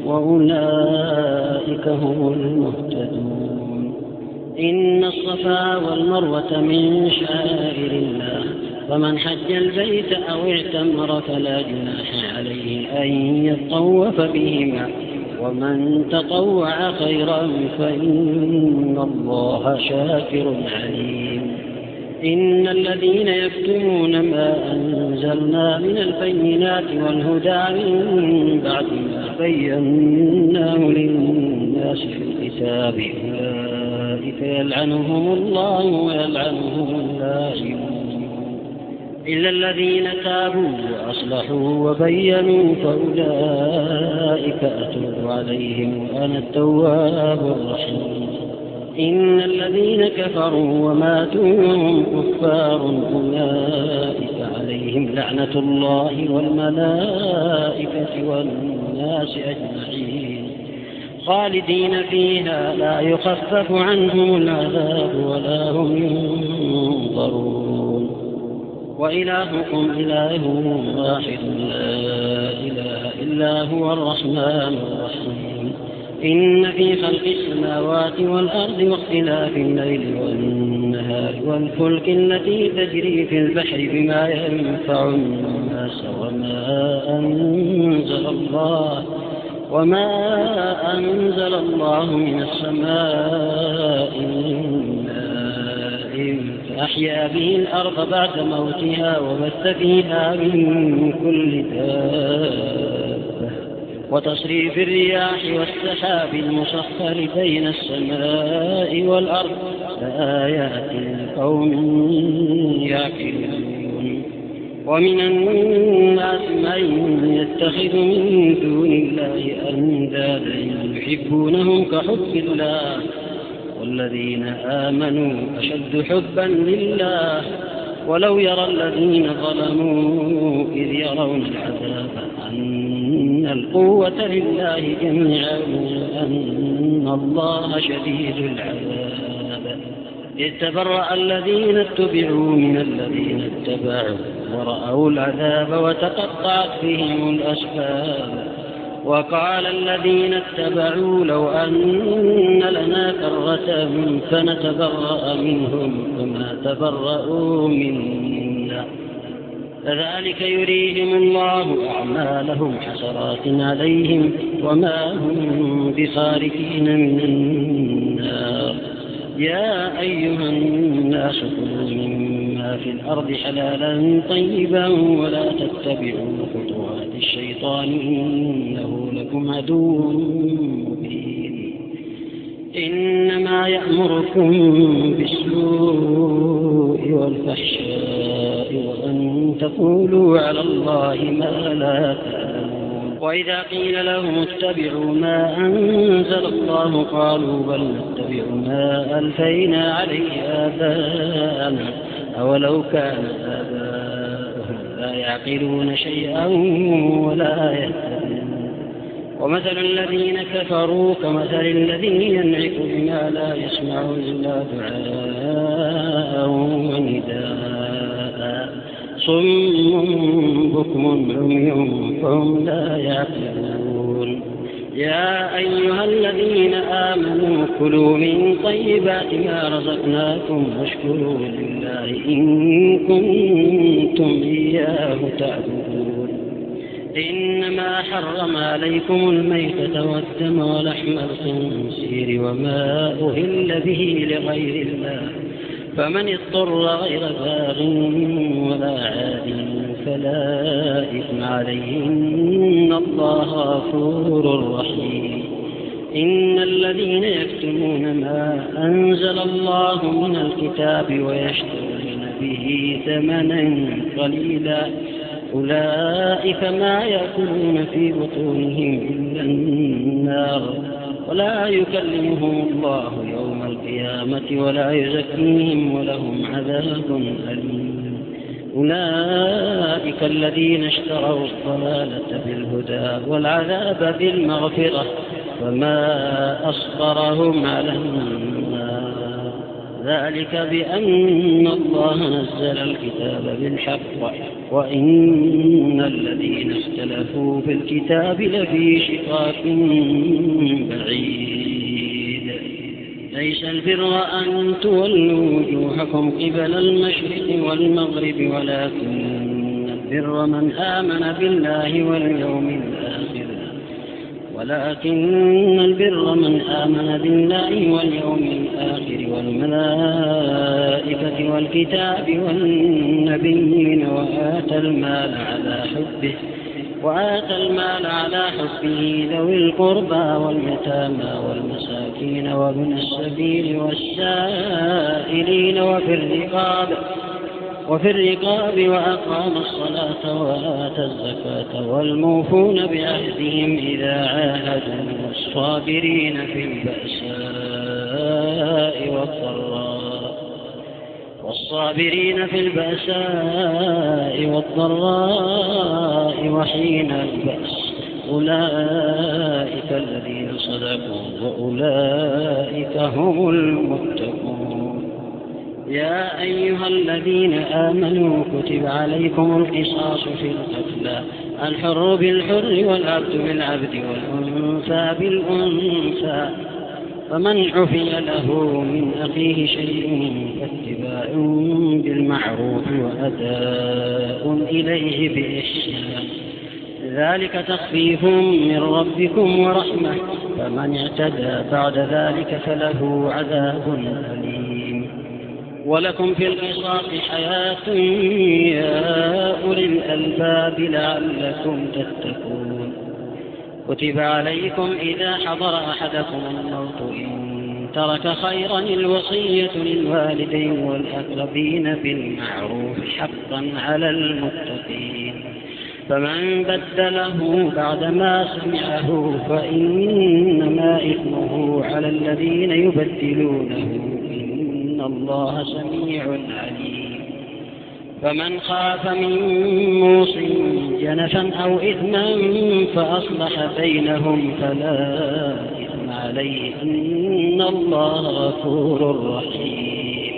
وأولئك هم المهتدون. إن الصفا والمروة من شعائر الله فمن حج البيت أو اعتمر فلا جناح عليه أن يطوف بهما ومن تطوع خيرا فإن الله شاكر عليم. إن الذين يكتمون ما أنزلنا من البينات والهدى من بعد ما بيناه للناس في الكتاب أولئك يلعنهم الله ويلعنهم اللاعنون إلا الذين تابوا وأصلحوا وبينوا فأولئك أتوب عليهم وأنا التواب الرحيم. إن الذين كفروا وماتوا وهم كفار أولئك عليهم لعنة الله والملائكة والناس أجمعين خالدين فيها لا يخفف عنهم العذاب ولا هم ينظرون. وإلهكم إله واحد لا إله إلا هو الرحمن الرحيم. إن في خلق السماوات والأرض واختلاف الليل والنهار والفلك التي تجري في البحر بما ينفع الناس وما أنزل الله وما أنزل الله من السماء من ماء فأحيا به الأرض بعد موتها وبث فيها من كل دابة وتصريف الرياح والسحاب المسخر بين السماء والأرض لآيات لقوم يعقلون. ومن الناس من يتخذ من دون الله أندادا يحبونهم كحب الله والذين آمنوا أشد حبا لله ولو يرى الذين ظلموا إذ يرون العذاب أن القوة لله جميعا أن الله شديد العذاب إذ تبرأ الذين اتبعوا من الذين اتبعوا ورأوا العذاب وتقطعت بهم الأسباب وقال الذين اتبعوا لو أن لنا كرة فنتبرأ منهم كما تبرأوا منا كذلك يريهم الله أعمالهم حسرات عليهم وما هم بخارجين من النار يا أيها الناس كلوا مما في الأرض حلالا طيبا ولا تتبعوا خطوات الشيطان إنه لكم عدو مبين إنما يأمركم بالسوء والفحشاء وأن تقولوا على الله ما لا تعلمون وإذا قيل لهم اتبعوا ما أنزل الله قالوا بل نتبع ما ألفينا عليه آباءنا أولو كان آباؤهم لا يعقلون شيئا ولا يهتدون ومثل الذين كفروا كمثل الذي ينعق بما لا يسمع إلا دعاء ونداء صم بكم عمي فهم لا يعقلون يا أيها الذين آمنوا كلوا من طيبات ما رزقناكم واشكروا لله إن كنتم إياه تعبدون إنما حرم عليكم الميتة والدم ولحم الخنزير وما أهل به لغير الله فمن اضطر غير باغ ولا عاد فلا إثم عليه إن الله غفور رحيم إن الذين يكتمون ما أنزل الله من الكتاب ويشترون به ثمنا قليلا أولئك ما يأكلون في بطونهم إلا النار ولا يكلمهم الله يوم القيامة ولا يزكيهم ولهم عذاب أليم أولئك الذين اشتروا الضلالة بالهدى والعذاب بالمغفرة فما أصبرهم على النار ذلك بأن الله نزل الكتاب بالحق وإن الذين اختلفوا في الكتاب لفي شقاق بعيد ليس البر أن تولوا وجوهكم قبل المشرق والمغرب ولكن البر من آمن بالله واليوم الآخر ولكن البر من آمن بالله واليوم الآخر والملائكة والكتاب والنبيين وآتى المال على حبه وآتى المال على حبه ذوي القربى واليتامى والمساكين وابن السبيل والسائلين وفي الرقاب وفي الرقاب وأقام الصلاة وآتى الزكاة والموفون بعهدهم إذا عاهدوا والصابرين في البأساء والضراء والصابرين في البأساء والضراء وحين البأس أولئك الذين صدقوا وأولئك هم المتقون يا أيها الذين آمنوا كتب عليكم القصاص في القتلى الحر بالحر والعبد بالعبد والأنثى بالأنثى فمن عفي له من أخيه شيء فاتباع بالمعروف وأداء إليه بإحسان ذلك تخفيف من ربكم ورحمة فمن اعتدى بعد ذلك فله عذاب أليم ولكم في القصاص حياة يا أولي الألباب لعلكم تتقون كتب عليكم إذا حضر أحدكم الموت إن ترك خيرا الوصية للوالدين والأقربين بالمعروف حقا على المتقين فمن بدله بعدما سمعه فإنما إثمه على الذين يبدلونه إن الله سميع عليم فمن خاف من موص جنفا أو إثما فأصلح بينهم فلا إثم عليه إن الله غفور رحيم.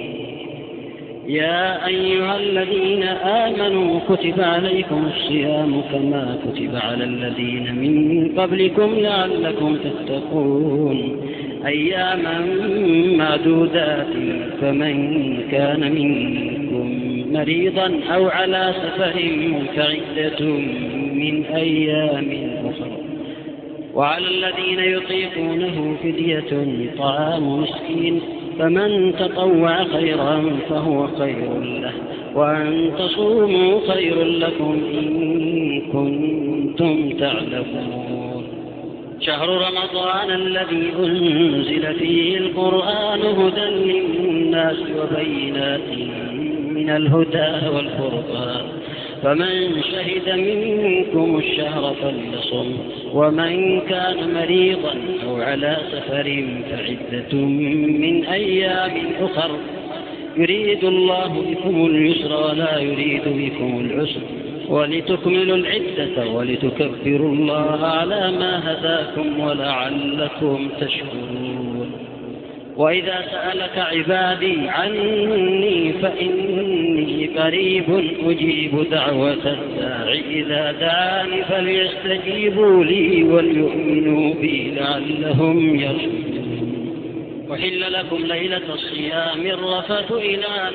يا أيها الذين آمنوا كتب عليكم الصيام كما كتب على الذين من قبلكم لعلكم تتقون أياما معدودات فمن كان منكم مريضا أو على سفر فعدة من أيام أخرى وعلى الذين يطيقونه فدية طعام مسكين فمن تطوع خيرا فهو خير له وأن تصوموا خير لكم إن كنتم تعلمون. شهر رمضان الذي أنزل فيه القرآن هدى للناس وبينات من الهدى والفرقان فمن شهد منكم الشهر فليصم ومن كان مريضا أو على سفر فعدة من أيام أخر يريد الله بكم اليسر ولا يريد بكم العسر ولتكملوا العدة ولتكبروا الله على ما هداكم ولعلكم تشكرون. وإذا سألك عبادي عني فإني قريب أجيب دعوة الداع إذا دعاني فليستجيبوا لي وليؤمنوا بي لعلهم يرشدون. أحل لكم ليلة الصيام الرفث إلى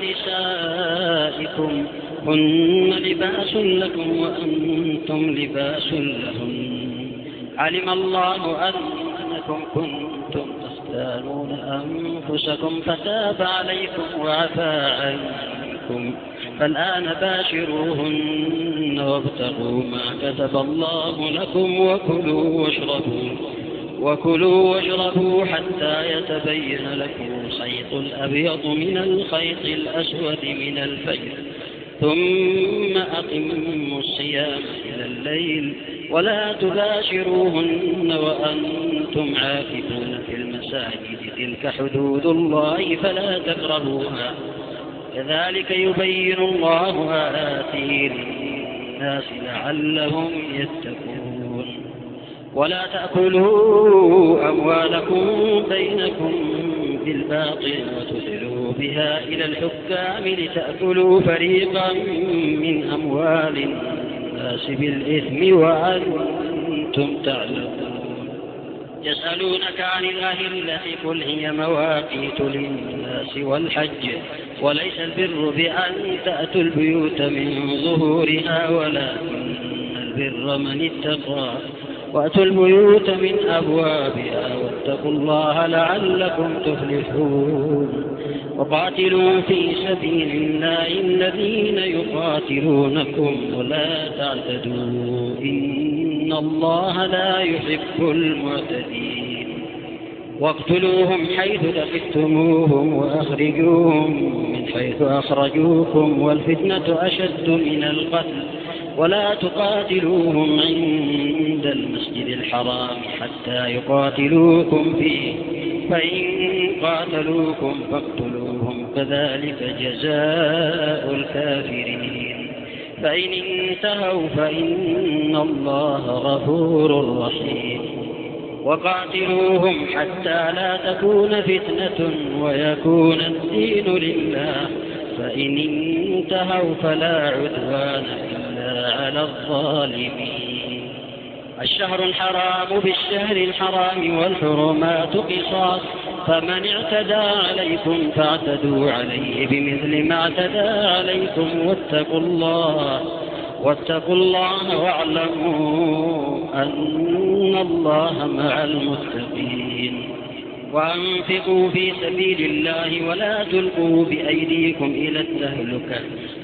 نسائكم هن لباس لكم وأنتم لباس لهن علم الله أنكم كنتم تختانون أنفسكم فتاب عليكم وعفى عنكم فالآن باشروهن وابتغوا ما كتب الله لكم وكلوا واشربوا وكلوا واشربوا حتى يتبين لكم الخيط الأبيض من الخيط الأسود من الفجر ثم أقيموا الصيام إلى الليل ولا تباشروهن وأنتم عاكفون في المساجد تلك حدود الله فلا تقربوها كذلك يبين الله آياته للناس لعلهم يتقون. ولا تأكلوا أموالكم بينكم بالباطل وتدلوا بها إلى الحكام لتأكلوا فريقا من أموال الناس بالإثم وأنتم تعلمون. يسألونك عن الأهلة قل هي مواقيت للناس والحج وليس البر بأن تأتوا البيوت من ظهورها ولكن البر من اتقى وأتوا البيوت من أبوابها واتقوا الله لعلكم تفلحون. وقاتلوا في سبيل الله الذين يقاتلونكم ولا تعتدوا إن الله لا يحب المعتدين. واقتلوهم حيث ثقفتموهم وأخرجوهم من حيث أخرجوكم والفتنة أشد من القتل ولا تقاتلوهم عند المسجد الحرام حتى يقاتلوكم فيه فإن قاتلوكم فاقتلوهم كذلك جزاء الكافرين. فإن انتهوا فإن الله غفور رحيم. وقاتلوهم حتى لا تكون فتنة ويكون الدين لله فإن انتهوا فلا عدوان إلا على الظالمين. الشهر الحرام بالشهر الحرام والحرمات قصاص فمن اعتدى عليكم فاعتدوا عليه بمثل ما اعتدى عليكم واتقوا الله واتقوا الله واعلموا أن الله مع المتقين. وأنفقوا في سبيل الله ولا تلقوا بأيديكم إلى التهلكة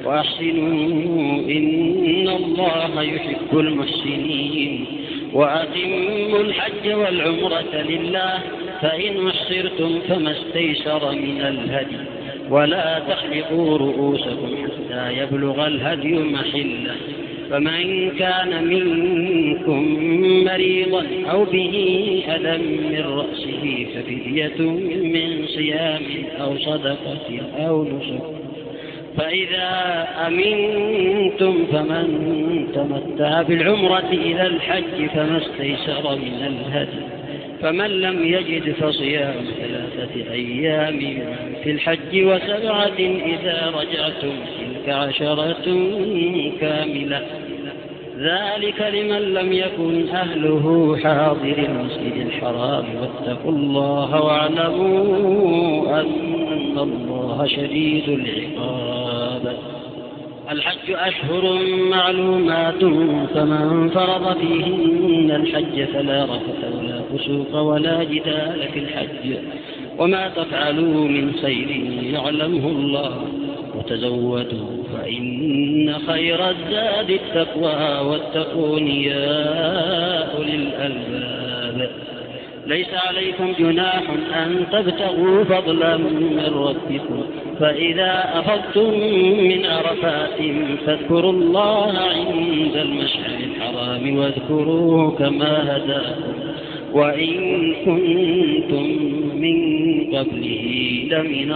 وأحسنوا إن الله يحب المحسنين. وأتموا الحج والعمرة لله فإن أحصرتم فما استيسر من الهدي ولا تحلقوا رؤوسكم حتى يبلغ الهدي محله فمن كان منكم مريضا أو به أذى من رأسه ففدية من صيام أو صدقة أو نسك فإذا أمنتم فمن تمتع بالعمرة إلى الحج فما استيسر من الهدي، فمن لم يجد فصيام ثلاثة أيام في الحج وسبعة إذا رجعتم تلك عشرة كاملة، ذلك لمن لم يكن أهله حاضر المسجد الحرام. واتقوا الله واعلموا أن الله شديد العقاب. الحج أشهر معلومات، فمن فرض فيهن الحج فلا رفث ولا فسوق ولا جدال في الحج، وما تفعلوا من خير يعلمه الله، وتزودوا فإن خير الزاد التقوى، واتقون يا أولي الألباب. ليس عليكم جناح أن تبتغوا فضلا من ربكم، فإذا أفضتم من عرفات فاذكروا الله عند المشعر الحرام واذكروه كما هداكم، وإن كنتم من قبله لمن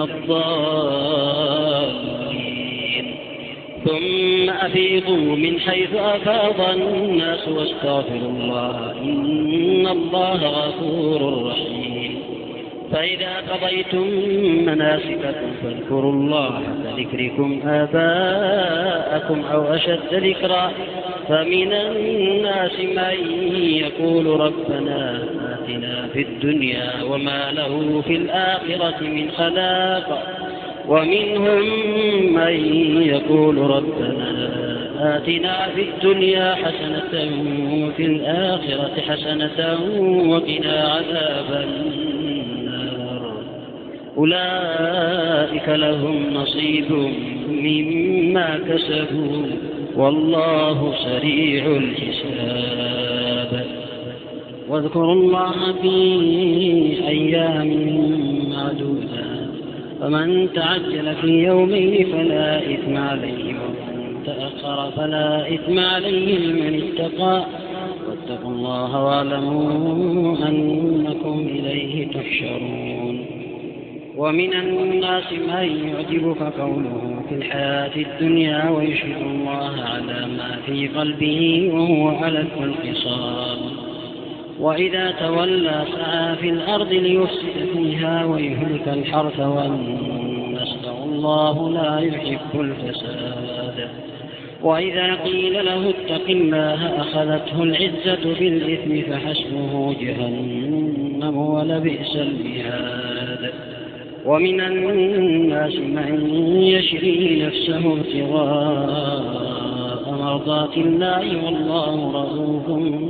الضالين. ثم أفيضوا من حيث أفاض الناس واستغفروا الله إن الله غفور رحيم. فإذا قضيتم مناسككم فاذكروا الله كذكركم آباءكم أو أشد ذكرا، فمن الناس من يقول ربنا آتنا في الدنيا وما له في الآخرة من خلاق، ومنهم من يقول ربنا آتنا في الدنيا حسنة وفي الآخرة حسنة وقنا عذاب النار. أولئك لهم نصيب مما كسبوا والله سريع الحساب. واذكروا الله في أيام معدودات، فمن تعجل في يومين فلا إثم عليه، ومن تأخر فلا إثم عليه لمن اتقى، واتقوا الله واعلموا أنكم إليه تحشرون. ومن الناس من يعجبك قوله في الحياة الدنيا ويشهد الله على ما في قلبه وهو ألد الخصام، وإذا تولى سعى في الأرض ليفسد فيها ويهلك الحرث والنسل، الله لا يحب الفساد. وإذا قيل له اتق الله أخذته العزة بالإثم فحسبه جهنم ولبئس المهاد. ومن الناس من يشري نفسه ابتغاء مرضات الله والله رؤوف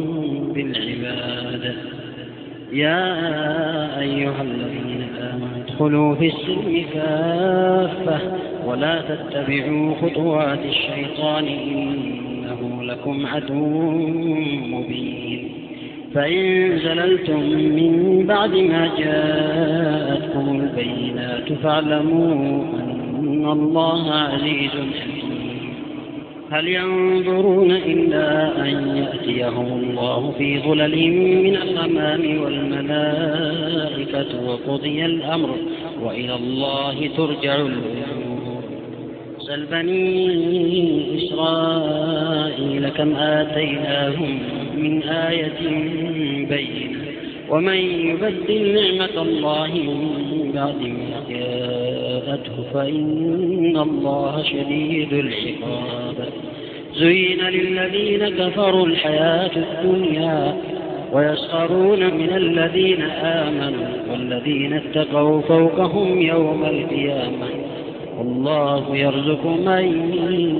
بالعباد. يا أيها الذين آمنوا ادخلوا في السلم كافة ولا تتبعوا خطوات الشيطان إنه لكم عدو مبين. فإن زللتم من بعد ما جاءتكم البينات فاعلموا أن الله عزيز حكيم. هل ينظرون إلا أن يأتيهم الله في ظلل من الغمام والملائكة وقضي الأمر وإلى الله ترجع الأمور. سل بني إسرائيل كم آتيناهم من آية بينة ومن يبدل نعمة الله من بعد ما جاءته فإن الله شديد العقاب. زين للذين كفروا الحياة الدنيا ويسخرون من الذين آمنوا والذين اتقوا فوقهم يوم القيامة والله يرزق من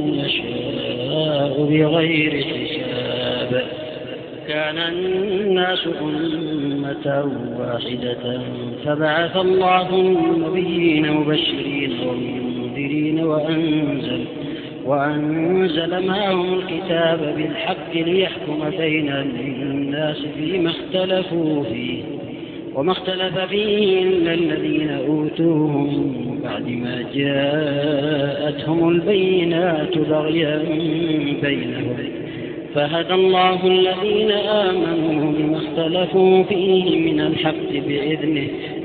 يشاء بغير حساب. كان الناس أمة واحدة فبعث الله النبيين مبشرين ومنذرين وأنزل, وأنزل معهم الكتاب بالحق ليحكم بين الناس فيما اختلفوا فيه وما اختلف فيه إلا الذين أوتوه من بعد ما جاءتهم البينات بغيا بينهم فهدى الله الذين آمنوا بما اختلفوا فيه من الحق بإذنه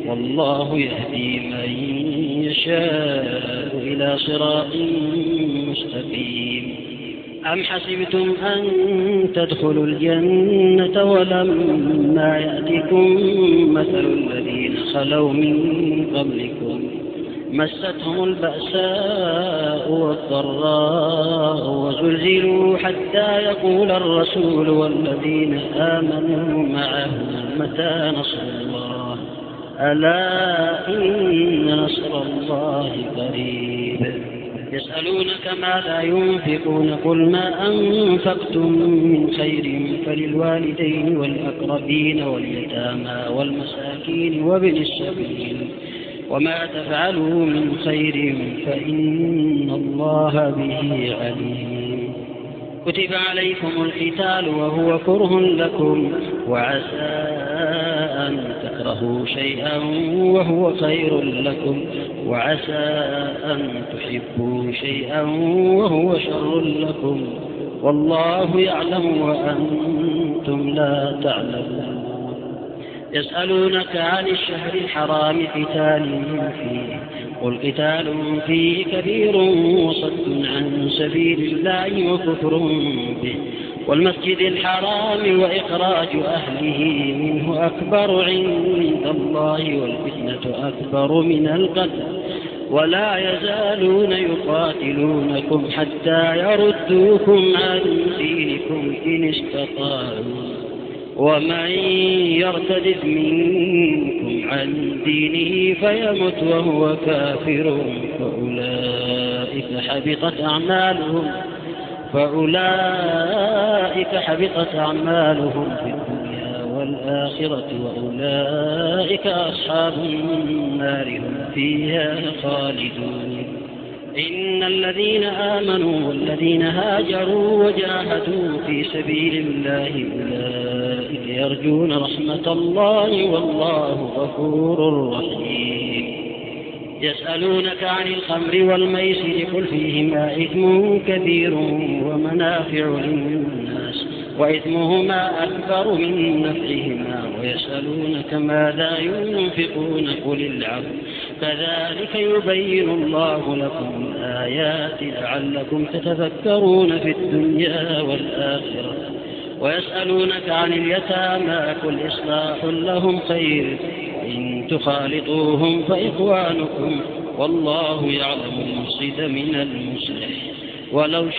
والله يهدي من يشاء إلى صراط مستقيم. أم حسبتم أن تدخلوا الجنة ولما يأتكم مثل الذين خلوا من قبلكم مستهم البأساء والضراء وزلزلوا حتى يقول الرسول والذين آمنوا معه متى نصر الله ألا إن نصر الله قريب. يسألونك ماذا ينفقون قل ما أنفقتم من خير فللوالدين والأقربين واليتامى والمساكين وابن السبيل وما تفعلوا من خير فإن الله به عليم. كتب عليكم القتال وهو كره لكم وعسى أن تكرهوا شيئا وهو خير لكم وعسى أن تحبوا شيئا وهو شر لكم والله يعلم وأنتم لا تعلمون. يسألونك عن الشهر الحرام قتال فيه قل قتال فيه كبير وصد عن سبيل الله وكفر به والمسجد الحرام وإخراج أهله منه أكبر عند الله والفتنة أكبر من القتل ولا يزالون يقاتلونكم حتى يردوكم عن دينكم إن استطاعوا ومن يرتد منكم عن دينه فيمت وهو كافر فأولئك حبطت أعمالهم فأولئك حبطت أعمالهم في الدنيا والآخرة وأولئك أصحاب النار هم فيها خالدون. إن الذين آمنوا والذين هاجروا وجاهدوا في سبيل الله أولئك يرجون رحمة الله والله غفور رحيم. يسألونك عن الخمر والميسر قل فيهما إثم كبير ومنافع للناس وإثمهما أكبر من نفعهما ويسألونك ماذا ينفقون قل العفو كذلك يبين الله لكم الآيات لعلكم تتفكرون في الدنيا والآخرة. ويسألونك عن اليتامى قل إصلاح لهم خير إن تخالطوهم فإخوانكم والله يعلم المفسد من المصلح ولو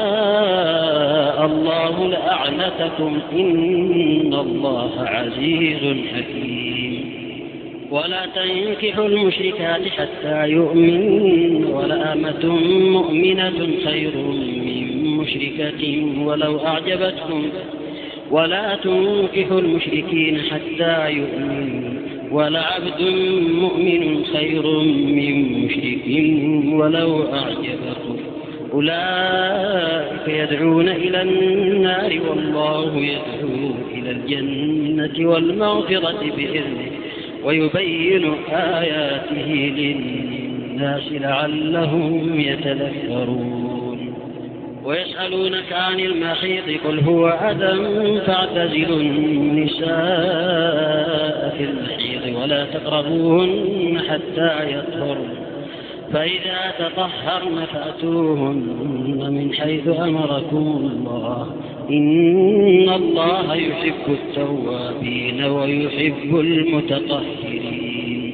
شاء الله لأعنتكم إن الله عزيز حكيم. ولا تنكحوا المشركات حتى يؤمنوا ولأمة مؤمنة خير من مشركة ولو أعجبتكم ولا تنكحوا المشركين حتى يؤمنوا ولعبد مؤمن خير من مشرك ولو أعجبكم أولئك يدعون إلى النار والله يدعو إلى الجنة والمغفرة بإذنه ويبين آياته للناس لعلهم يتذكرون. ويسألونك عن المحيض قل هو أذى فاعتزلوا النساء في المحيض ولا تقربوهن حتى يطهرن فإذا تطهرن فأتوهن من حيث أمركم الله إن الله يحب التوابين ويحب المتطهرين.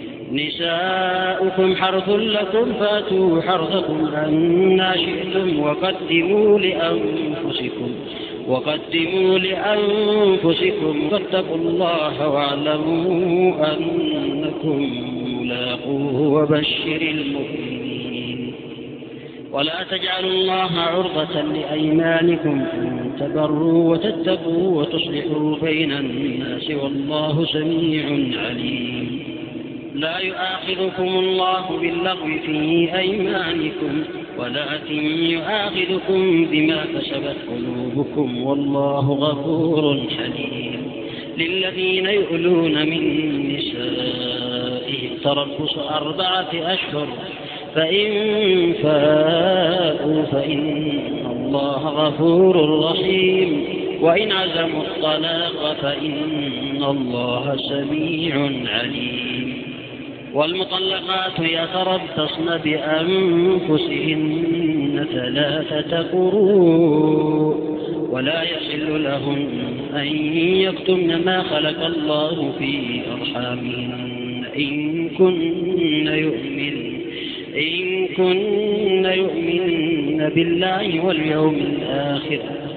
نساؤكم حرث لكم فأتوا حرثكم أنى شئتم وقدموا لأنفسكم وقدموا لأنفسكم واتقوا الله واعلموا أنكم ملاقوه وبشر المؤمنين. ولا تجعلوا الله عرضة لأيمانكم أن تبروا وتتقوا وتصلحوا بين الناس والله سميع عليم. لا يؤاخذكم الله باللغو في أيمانكم ولكن يؤاخذكم بما كسبت قلوبكم والله غفور حليم. للذين يؤلون من نسائهم تربص أربعة أشهر فإن فاءوا فإن الله غفور رحيم وإن عزموا الطلاق فإن الله سميع عليم. والمطلقات يتربصن بأنفسهن ثلاثة قروء ولا يحل لهن أن يكتمن ما خلق الله في أرحامهن إن كن يؤمن إن كن يؤمن بالله واليوم الآخر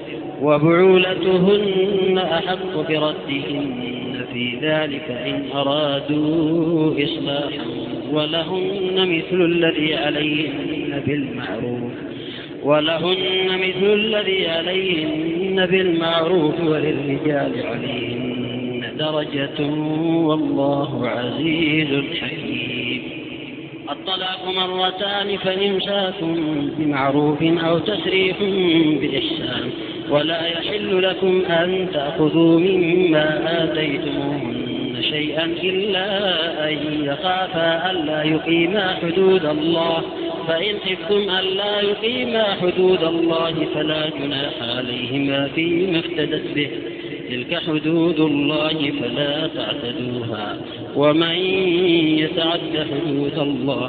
وبعولتهن أحق بردهن في ذلك إن أرادوا إصلاحا ولهن مثل الذي عليهن بالمعروف ولهن مثل الذي عليهن بالمعروف وللرجال عليهن درجة والله عزيز حكيم. الطلاق مرتان فإمساك بمعروف أو تسريح بإحسان ولا يحل لكم أن تأخذوا مما آتيتموهن شيئا إلا أن يخافا ألا يقيما حدود الله فإن خفتم ألا يقيما حدود الله فلا جناح عليهما فيما افتدت به تلك حدود الله فلا تعتدوها ومن يتعد حدود الله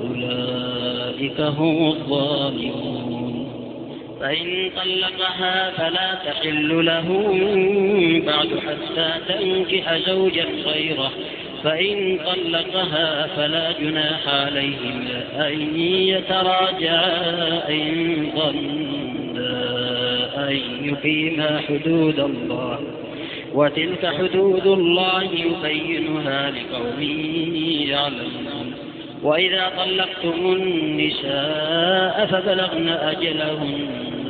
فأولئك هم الظالمون. فإن طلقها فلا تحل له بعد حتى تنكح زوجا غيره فإن طلقها فلا جناح عليهما أن يتراجعا إن ظنا أن يقيما حدود الله وتلك حدود الله يبينها لقوم يعلمون. وإذا طلقتم النساء فبلغن أجلهن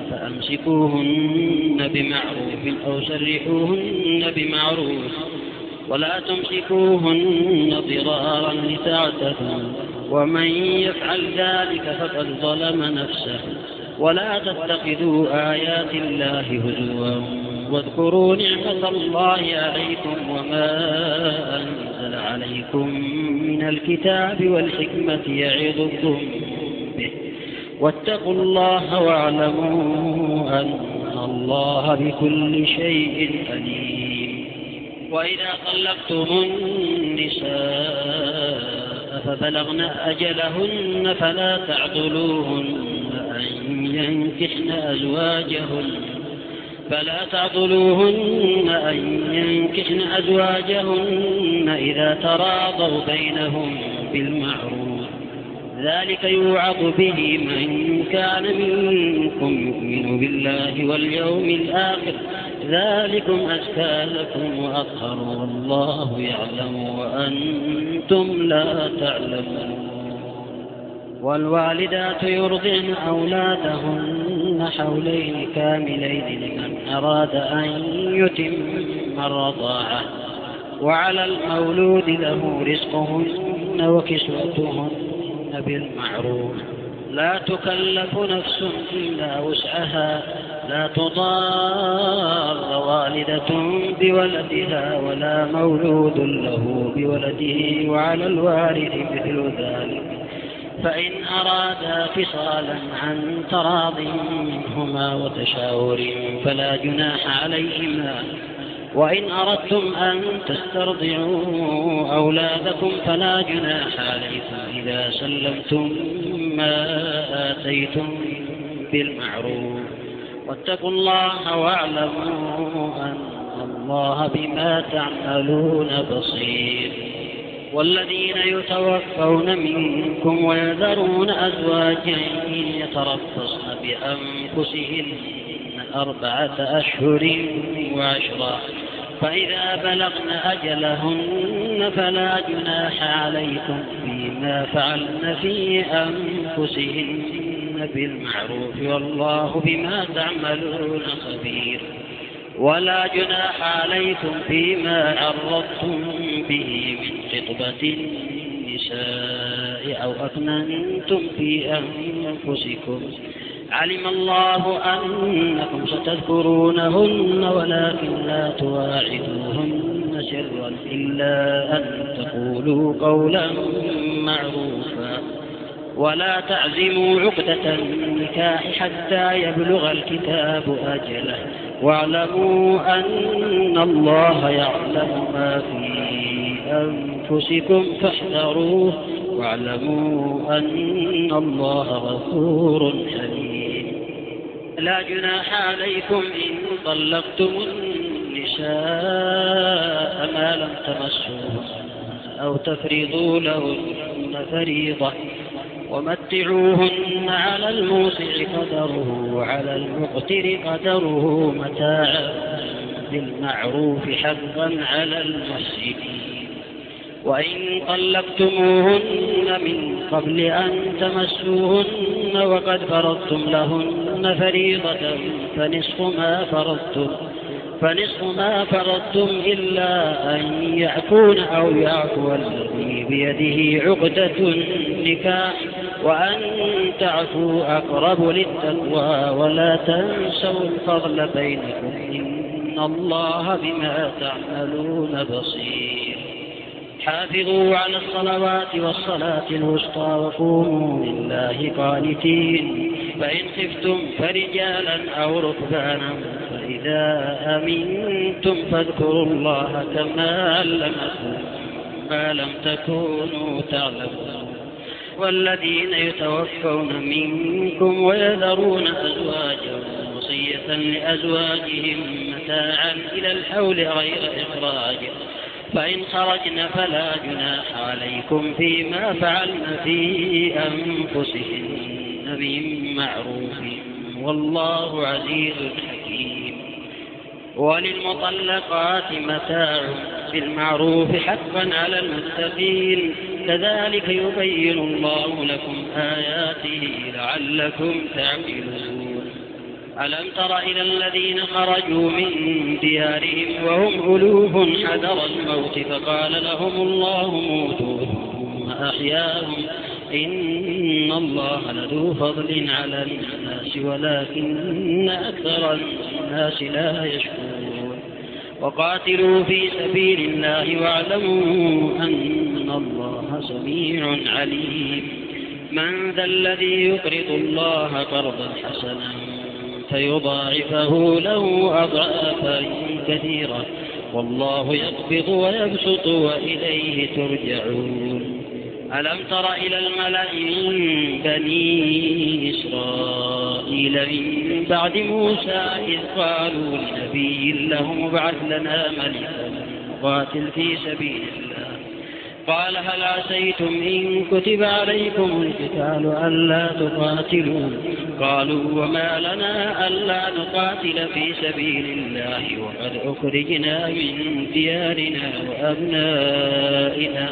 فأمسكوهن بمعروف أو سرحوهن بمعروف ولا تمسكوهن ضرارا لتعتدوا ومن يفعل ذلك فقد ظلم نفسه. ولا تتخذوا آيات الله هزوا واذكروا نعمة الله عليكم وما أنزل عليكم من الكتاب والحكمة يعظكم به واتقوا الله واعلموا أن الله بكل شيء عليم. وإذا طلقتم النساء فبلغن أجلهن فلا تعضلوهن أن ينكحن أزواجهن فلا تعضلوهن أن ينكحن أزواجهن إذا تراضوا بينهم بالمعروف ذلك يوعظ به من كان منكم يؤمن بالله واليوم الآخر ذلكم أزكى لكم وأطهر والله يعلم وأنتم لا تعلمون. والوالدات يرضعن أولادهن حولين كاملين لمن أراد أن يتم الرضاعة وعلى المولود له رزقهن وكسوتهن بالمعروف لا تكلف نفس إلا وسعها لا تضار والدة بولدها ولا مولود له بولده وعلى الوارث مثل ذلك فإن أرادا فصالا عن تراض منهما وتشاور فلا جناح عليهما. وإن أردتم أن تسترضعوا أولادكم فلا جناح عليكم إذا سلمتم ما آتيتم بالمعروف واتقوا الله واعلموا أن الله بما تعملون بصير. والذين يتوفون منكم ويذرون أزواجا يتربصن بأنفسهن أربعة أشهر وعشرا فإذا بلغن أجلهن فلا جناح عليكم فيما فعلن في أنفسهن بالمعروف والله بما تعملون خبير. ولا جناح عليكم فيما عرضتم به من خطبة النساء أو أكننتم في أنفسكم علم الله أنكم ستذكرونهن ولكن لا تواعدوهن سرا إلا أن تقولوا قولا معروفا ولا تعزموا عقدة النكاح حتى يبلغ الكتاب أجله واعلموا أن الله يعلم ما في أنفسكم أنفسكم فاحذروه واعلموا أن الله غفور حليم. لا جناح عليكم إن طلقتم النساء ما لم تمسوهن أو تفرضوا لهن فريضة ومتعوهن على الموسع قدره وعلى المقتر قدره متاعا بالمعروف حقا على المحسنين. وإن طلقتموهن من قبل أن تمسوهن وقد فرضتم لهن فريضة فنصف ما فرضتم فنصف ما فرضتم إلا أن يعفون أو يعفو الذي بيده عقدة النكاح وأن تعفوا أقرب للتقوى ولا تنسوا الفضل بينكم إن الله بما تعملون بصير. حافظوا على الصلوات والصلاة الوسطى وقوموا لله قانتين. فإن خفتم فرجالا أو ركبانا فإذا أمنتم فاذكروا الله كما علمكم ما لم تكونوا تعلمون. والذين يتوفون منكم ويذرون أزواجا وصية لأزواجهم متاعا إلى الحول غير إخراج فإن خرجن فلا جناح عليكم فيما فعلن في أنفسهن من معروف والله عزيز حكيم. وللمطلقات متاع بالمعروف حقا على المتقين كذلك يبين الله لكم آياته لعلكم تعقلون. ألم تر إلى الذين خرجوا من ديارهم وهم ألوف حذر الموت فقال لهم الله موتوا ثم أحياهم إن الله لذو فضل على الناس ولكن أكثر الناس لا يشكرون. وقاتلوا في سبيل الله واعلموا أن الله سميع عليم. من ذا الذي يقرض الله قرضا حسنا فيضاعفه له أضعافا كثيرة والله يقبض ويبسط وإليه ترجعون. ألم تر إلى الملأ من بني إسرائيل من بعد موسى إذ قالوا لنبي له ابعث لنا ملكا قاتل في سبيل الله قال هل عسيتم إن كتب عليكم القتال ألا تقاتلوا قالوا وما لنا ألا نقاتل في سبيل الله وقد أخرجنا من ديارنا وأبنائنا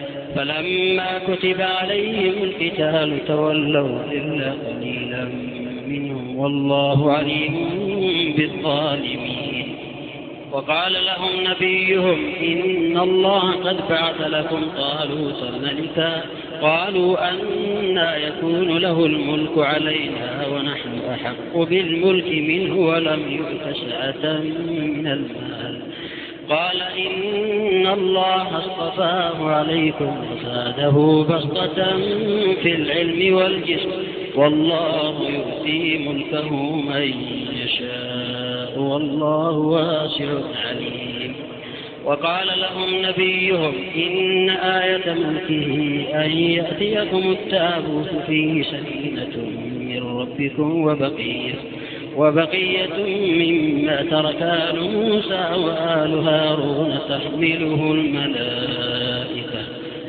فلما كتب عليهم القتال تولوا إلا قليلا منهم والله عليم بالظالمين. وقال لهم نبيهم إن الله قد بعث لكم طالوت ملكا قالوا أنى يكون له الملك علينا ونحن أحق بالملك منه ولم يؤت سعة من المال قال إن الله اصطفاه عليكم وزاده بسطة في العلم والجسم والله يؤتي ملكه من يشاء والله واسع عليم. وقال لهم نبيهم إن آية ملكه أن يأتيكم التابوت فيه سكينة من ربكم وبقية وبقية مما ترك آل موسى وآل هارون تحمله الملائكة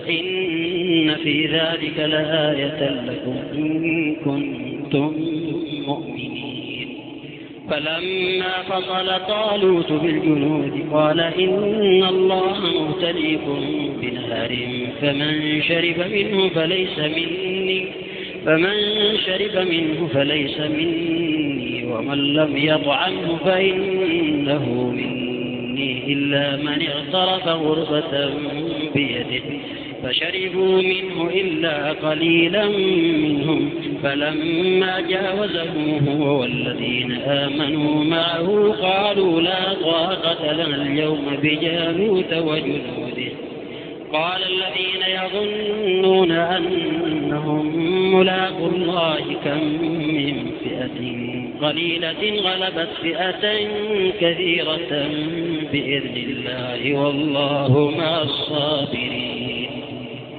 إن في ذلك لآية لكم إن كنتم مؤمنين. فلما فصل طالوت بالجنود قال إن الله مبتليكم بنهر فمن شرب منه فليس مني فمن شرب منه فليس مني ومن لم يطعمه فإنه مني إلا من اغترف غرفة بيده فشربوا منه إلا قليلا منهم فلما جاوزه هو والذين آمنوا معه قالوا لا طاقة لنا اليوم بجالوت وجنوده قال الذين يظنون أنهم ملاقو الله كم من فئة قليلة غلبت فئة كثيرة بإذن الله والله مع الصابرين.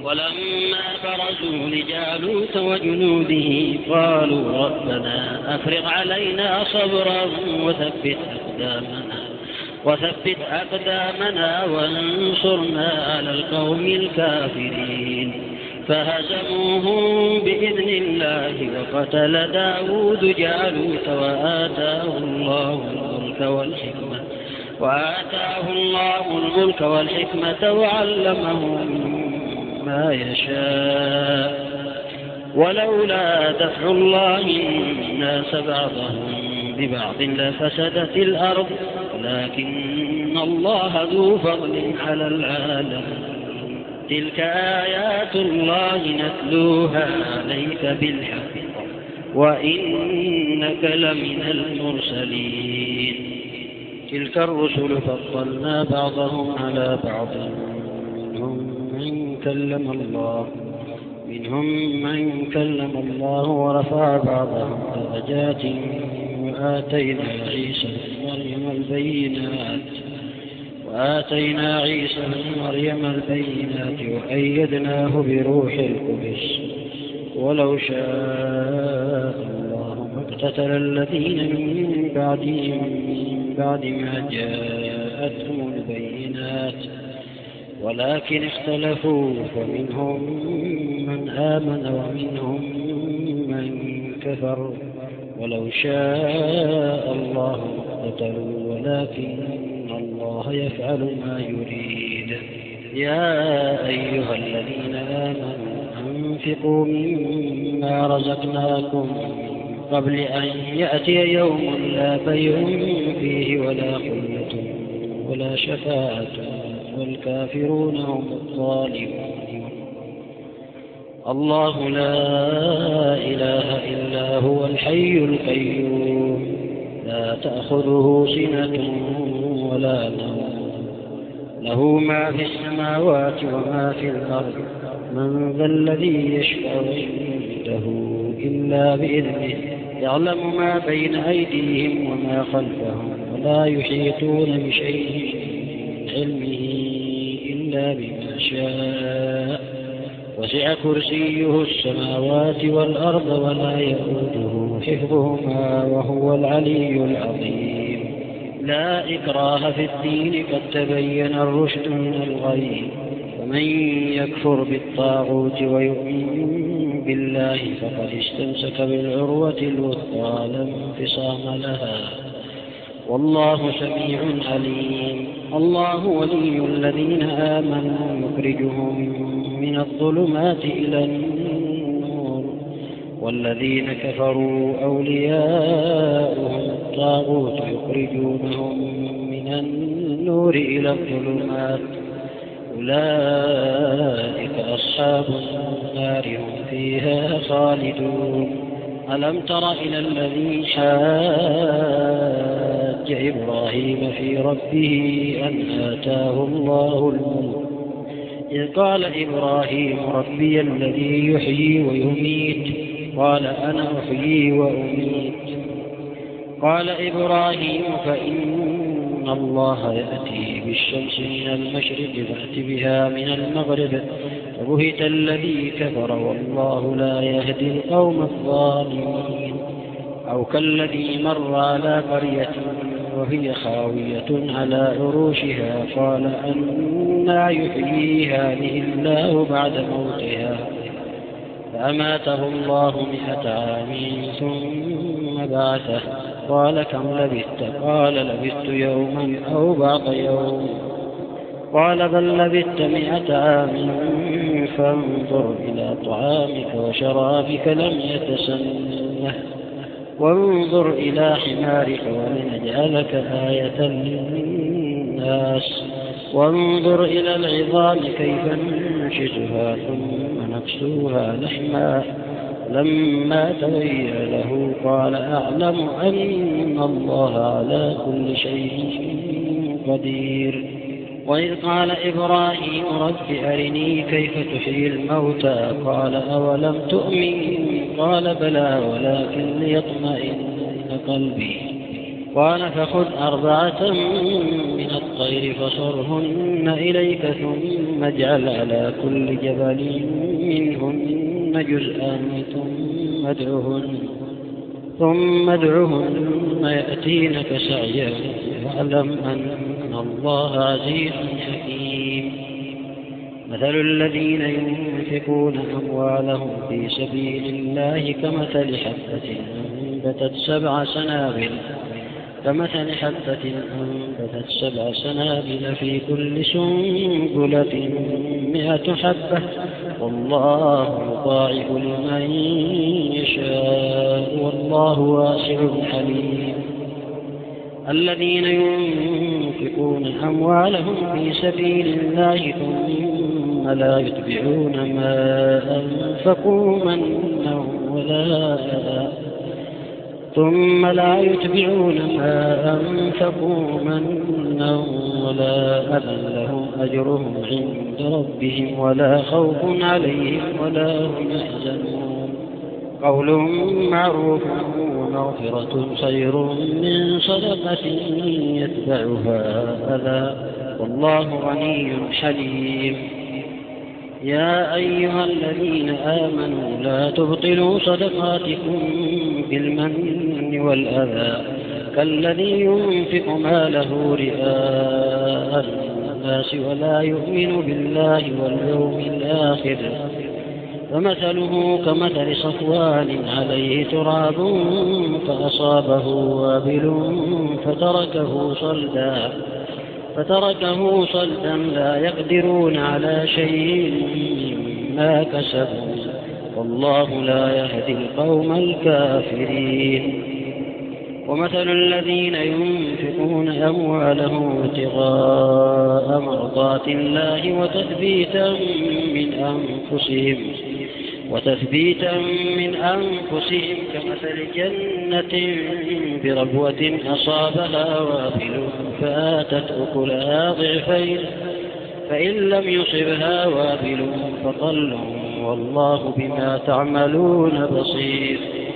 ولما برزوا لجالوت وجنوده قالوا ربنا أفرغ علينا صبرا وثبت أقدامنا وثبت أقدامنا وانصرنا على القوم الكافرين فهزموهم بإذن الله وقتل داود جالوت وآتاه الله الملك والحكمة وآتاه الله الملك والحكمة وعلمه ما يشاء ولولا دفع الله الناس بعضهم ببعض لفسدت الأرض ولكن الله ذو فضل على العالم تلك آيات الله نتلوها عليك بالحق وإنك لمن المرسلين تلك الرسل فضلنا بعضهم على بعض منهم من كلم الله منهم من كلم الله ورفع بعضهم درجات وآتينا عيسى بن مريم البينات وآتينا عيسى بن مريم البينات وأيدناه بروح القدس ولو شاء الله ما اقتتل الذين من بعدهم من بعد ما جاءتهم البينات ولكن اختلفوا فمنهم من آمن ومنهم من كفر ولو شاء الله ما اقتتلوا ولكن الله يفعل ما يريد يا أيها الذين آمنوا أنفقوا مما رزقناكم قبل أن يأتي يوم لا بيع فيه ولا خلة ولا شفاعة والكافرون هم الظالمون الله لا إله إلا هو الحي القيوم لا تأخذه سنة ولا نوم له ما في السماوات وما في الأرض من ذا الذي يشفع عنده إلا بإذنه يعلم ما بين أيديهم وما خلفهم ولا يحيطون بشيء من علمه إلا بما شاء وسع كرسيه السماوات والأرض ولا يؤوده حفظهما وهو العلي العظيم لا إكراه في الدين قد تبين الرشد من الغي ومن يكفر بالطاغوت ويؤمن بالله فقد استمسك بالعروة الوثقى لا انفصام لها والله سميع عليم الله ولي الذين آمنوا يخرجهم من الظلمات إلى النور والذين كفروا أولياؤهم الطاغوت يخرجونهم من النور إلى الظلمات أولئك أصحاب النار هم فيها خالدون ألم تر إلى الذي حاج إبراهيم في ربه أن آتاه الله الملك إذ قال إبراهيم ربي الذي يحيي ويميت قال أنا أحيي وأميت قال إبراهيم فإن الله يأتي بالشمس من المشرق فأت بها من المغرب فبهت الذي كفر والله لا يهدي القوم الظالمين أو كالذي مر على قرية وهي خاوية على عروشها قال أنى يحيي هذه الله بعد موتها فأماته الله مئة عام ثم بعثه قال كم لبثت قال لبثت يوما أو بعض يوم قال بل لبثت مئة عام فانظر إلى طعامك وشرابك لم يتسنه وانظر إلى حمارك ولنجعلك آية للناس وانظر إلى العظام كيف ننشزها ثم نكسوها لحما لما تبين له قال أعلم أن الله على كل شيء قدير وإذ قال إبراهيم رب أرني كيف تحيي الموتى قال أولم تؤمن قال بلى ولكن ليطمئن قلبي قال فخذ أربعة من الطير فصرهن إليك ثم اجعل على كل جبل منهن جزءا ثم ادعهن ثم ادعهن يأتينك سعيا واعلم أن الله عزيز حكيم. مثل الذين ينفقون أموالهم في سبيل الله كمثل حبة أنبتت سبع سنابل كمثل حبة أنبتت سبع سنابل في كل سنبلة مئة حبة والله يضاعف لمن يشاء والله واسع حليم. الذين ينفقون أموالهم في سبيل الله ثم لا يتبعون ما أنفقوا منا ولا ثم لا يتبعون ما أنفقوا منا ولا أذى لهم أجرهم عند ربهم ولا خوف عليهم ولا هم يحزنون. قول معروف ومغفرة خير من صدقة يتبعها أذى والله غني حليم. يا أيها الذين آمنوا لا تبطلوا صدقاتكم بالمن والأذى كالذي ينفق ماله رئاء الناس ولا يؤمن بالله واليوم الآخر فمثله كمثل صفوان عليه تراب فأصابه وابل فتركه صلدا فتركه صلدا لا يقدرون على شيء مما كسبوا والله لا يهدي القوم الكافرين. ومثل الذين ينفقون أموالهم ابتغاء مرضات الله وتثبيتا من أنفسهم وتثبيتا من أنفسهم كمثل جنة بربوة أصابها وابل فآتت أكلها ضعفين فإن لم يصبها وابل فطل والله بما تعملون بصير.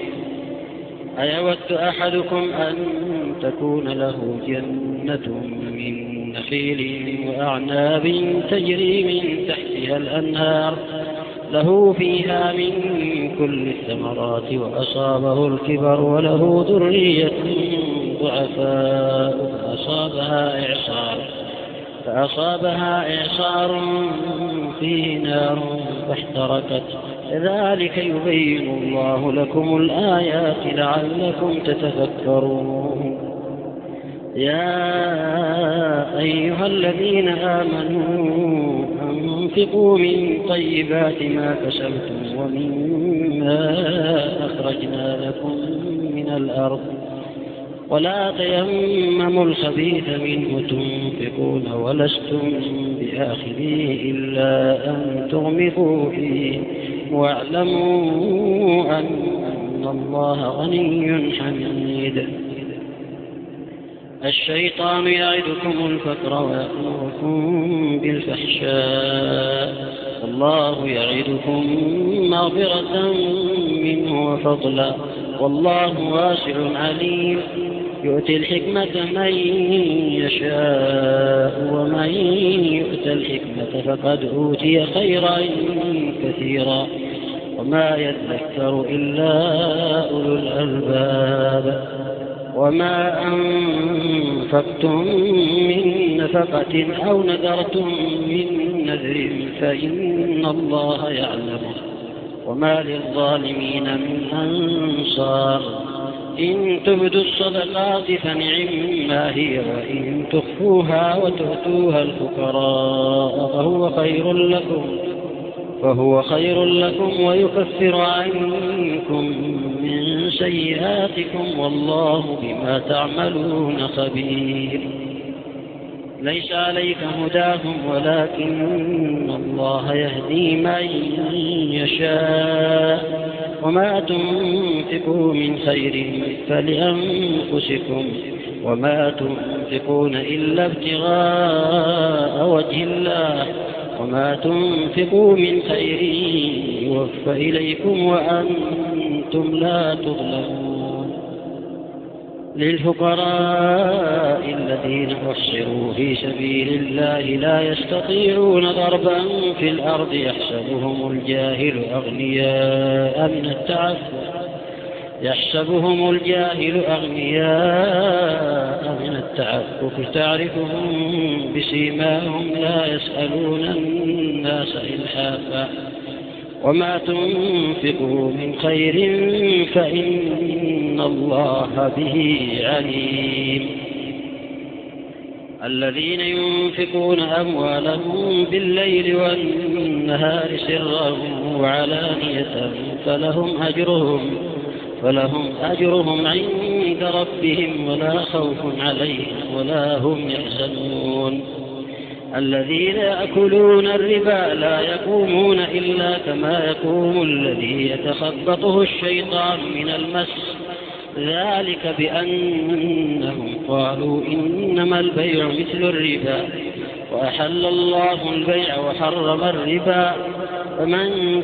أيود أحدكم أن تكون له جنة من نخيل وأعناب تجري من تحتها الأنهار له فيها من كل الثمرات وأصابه الكبر وله ذرية ضعفاء فأصابها إعصار فأصابها إعصار فيه نار فاحترقت كذلك يبين الله لكم الآيات لعلكم تتفكرون. يا أيها الذين آمنوا أنفقوا من طيبات ما كسبتم ومما أخرجنا لكم من الأرض ولا تيمموا الخبيث منه تنفقون ولستم بآخذيه إلا أن تغمضوا فيه واعلموا أن الله غني حميد. الشيطان يعدكم الفقر ويأمركم بالفحشاء والله يعدكم مغفرة منه وفضلا والله واسع عليم. يؤتي الحكمة من يشاء ومن يؤت الحكمة فقد أوتي خيرا كثيرا وما يذكر إلا أولو الألباب. وما أنفقتم من نفقة أو نذرتم من نذر فإن الله يعلمه وما للظالمين من أنصار. إن تبدوا الصدقات فنعما هي وإن تخفوها وتؤتوها الفقراء فهو خير لكم فهو خير لكم ويكفر عنكم من سيئاتكم والله بما تعملون خبير. ليس عليك هداهم ولكن الله يهدي من يشاء وما تنفقوا من خير فلأنفسكم وما تنفقون إلا ابتغاء وجه الله وما تنفقوا من خير يوفى إليكم وأنتم لا تظلمون. للفقراء الذين أحصروا في سبيل الله لا يستطيعون ضربا في الأرض يحسبهم الجاهل أغنياء من التعفف يحسبهم الجاهل أغنياء من التعفف تعرفهم بسيماهم لا يسألون الناس إلحافا وما تنفقوا من خير فإن الله به عليم. الذين ينفقون أموالهم بالليل والنهار سرا وعلانية فلهم أجرهم فلهم أجرهم عند ربهم ولا خوف عليهم ولا هم يحزنون. الذين يأكلون الربا لا يقومون إلا كما يقوم الذي يتخبطه الشيطان من المس ذلك بأنهم قالوا إنما البيع مثل الربا وأحل الله البيع وحرم الربا فمن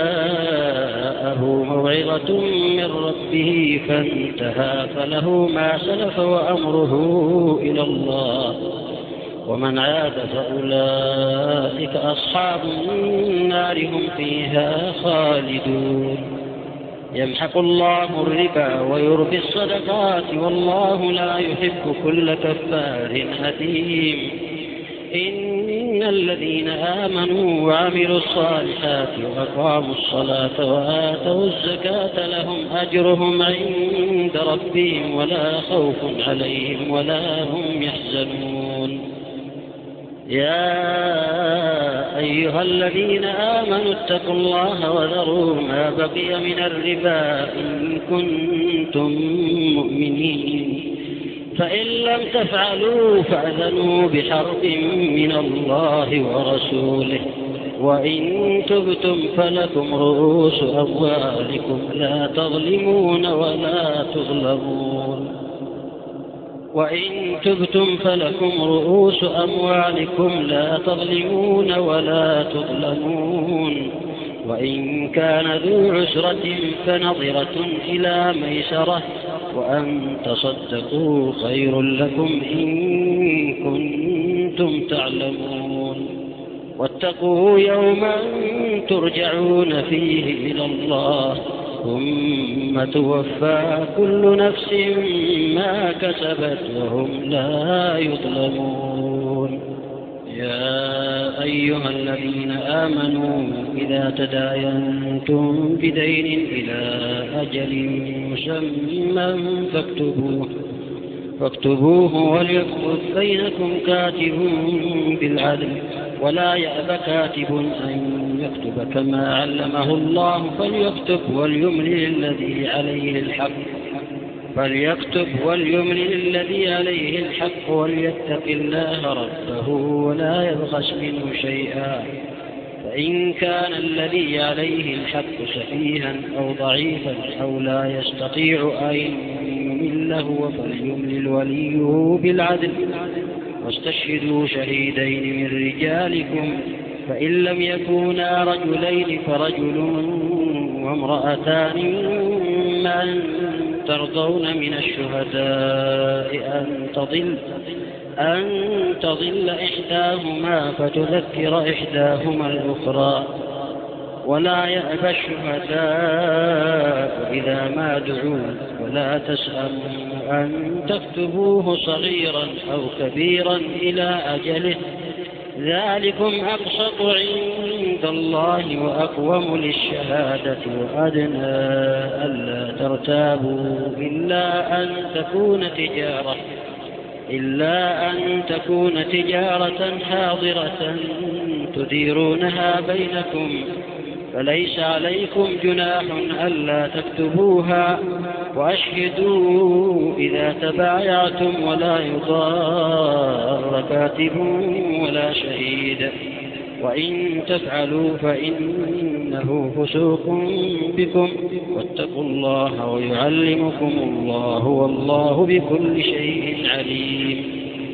جاءه موعظة من ربه فانتهى فله ما سلف وأمره إلى الله ومن عاد فأولئك أصحاب النار هم فيها خالدون. يمحق الله الربا ويربي الصدقات والله لا يحب كل كفار أثيم. إن الذين آمنوا وعملوا الصالحات وأقاموا الصلاة وآتوا الزكاة لهم أجرهم عند ربهم ولا خوف عليهم ولا هم يحزنون. يا أيها الذين آمنوا اتقوا الله وذروا ما بقي من الربا إن كنتم مؤمنين فإن لم تفعلوا فأذنوا بحرب من الله ورسوله وإن تبتم فلكم رؤوس أموالكم لا تظلمون ولا تظلمون وإن تبتم فلكم رؤوس أموالكم لا تظلمون ولا تظلمون وإن كان ذو عسرة فنظرة إلى ميسرة وأن تصدقوا خير لكم إن كنتم تعلمون. واتقوا يوما ترجعون فيه إلى الله ثم توفى كل نفس ما كسبت وهم لا يظلمون. يا أيها الذين آمنوا إذا تداينتم بدين إلى أجل مسمى فاكتبوه فاكتبوه وليكتب بينكم كاتب بالعدل ولا يأب كاتب أن يكتب كما علمه الله فليكتب وليملل الذي عليه الحق فليكتب وليملل الذي عليه الحق وليتق الله ربه ولا يبخس منه شيئا فإن كان الذي عليه الحق سفيها أو ضعيفا أو لا يستطيع أن يمل هو فليملل وليه بالعدل واستشهدوا شهيدين من رجالكم فإن لم يكونا رجلين فرجل وامرأتان ممن ترضون من الشهداء أن تضل أن تضل إحداهما فتذكر إحداهما الأخرى ولا يأبى الشهداء إذا ما دعوا ولا تسأموا أن تكتبوه صغيرا أو كبيرا إلى أجله ذلكم أقسط عند الله وأقوم للشهادة وأدنى ألا ترتابوا إلا أن تكون تجارة إلا أن تكون تجارة حاضرة تديرونها بينكم فليس عليكم جناح ألا تكتبوها وأشهدوا إذا تبايعتم ولا يضار كاتب ولا شهيد وإن تفعلوا فإنه فسوق بكم واتقوا الله ويعلمكم الله والله بكل شيء عليم.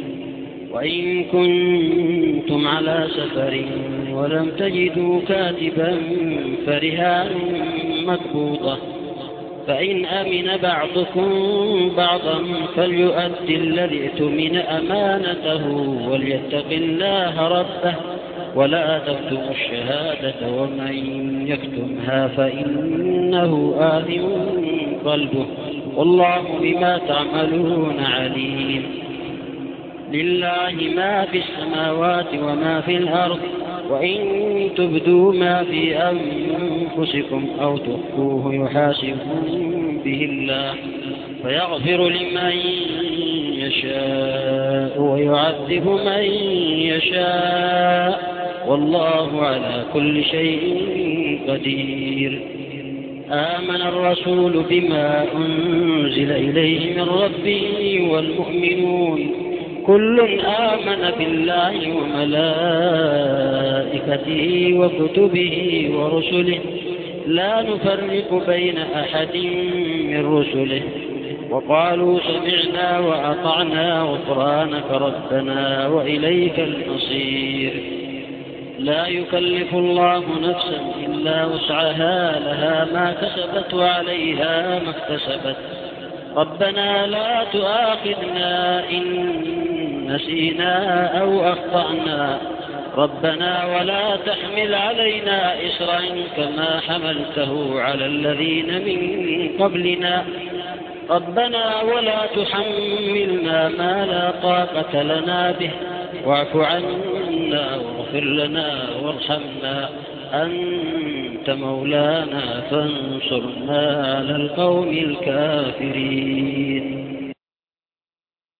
وإن كنتم على سفر ولم تجدوا كاتبا فرهان مكبوطة فإن أمن بعضكم بعضا فليؤدي الذي اؤتمن أمانته وليتق الله ربه ولا تكتم الشهادة ومن يكتمها فإنه آثم قلبه والله بما تعملون عليم. لله ما في السماوات وما في الأرض وإن تبدوا ما في أنفسكم أو تخفوه يحاسبكم به الله فيغفر لمن يشاء ويعذب من يشاء والله على كل شيء قدير. آمن الرسول بما أنزل إليه من ربه والمؤمنون كل آمن بالله وملائكته وكتبه ورسله لا نفرق بين أحد من رسله وقالوا سمعنا وأطعنا غفرانك ربنا وإليك المصير. لا يكلف الله نفسا إلا وسعها لها ما كسبت وعليها ما اكتسبت ربنا لا تؤاخذنا إن نسينا أو أخطأنا ربنا ولا تحمل علينا إصرا كما حملته على الذين من قبلنا ربنا ولا تحملنا ما لا طاقة لنا به واعف عنا واغفر لنا وارحمنا أنت مولانا فانصرنا على القوم الكافرين.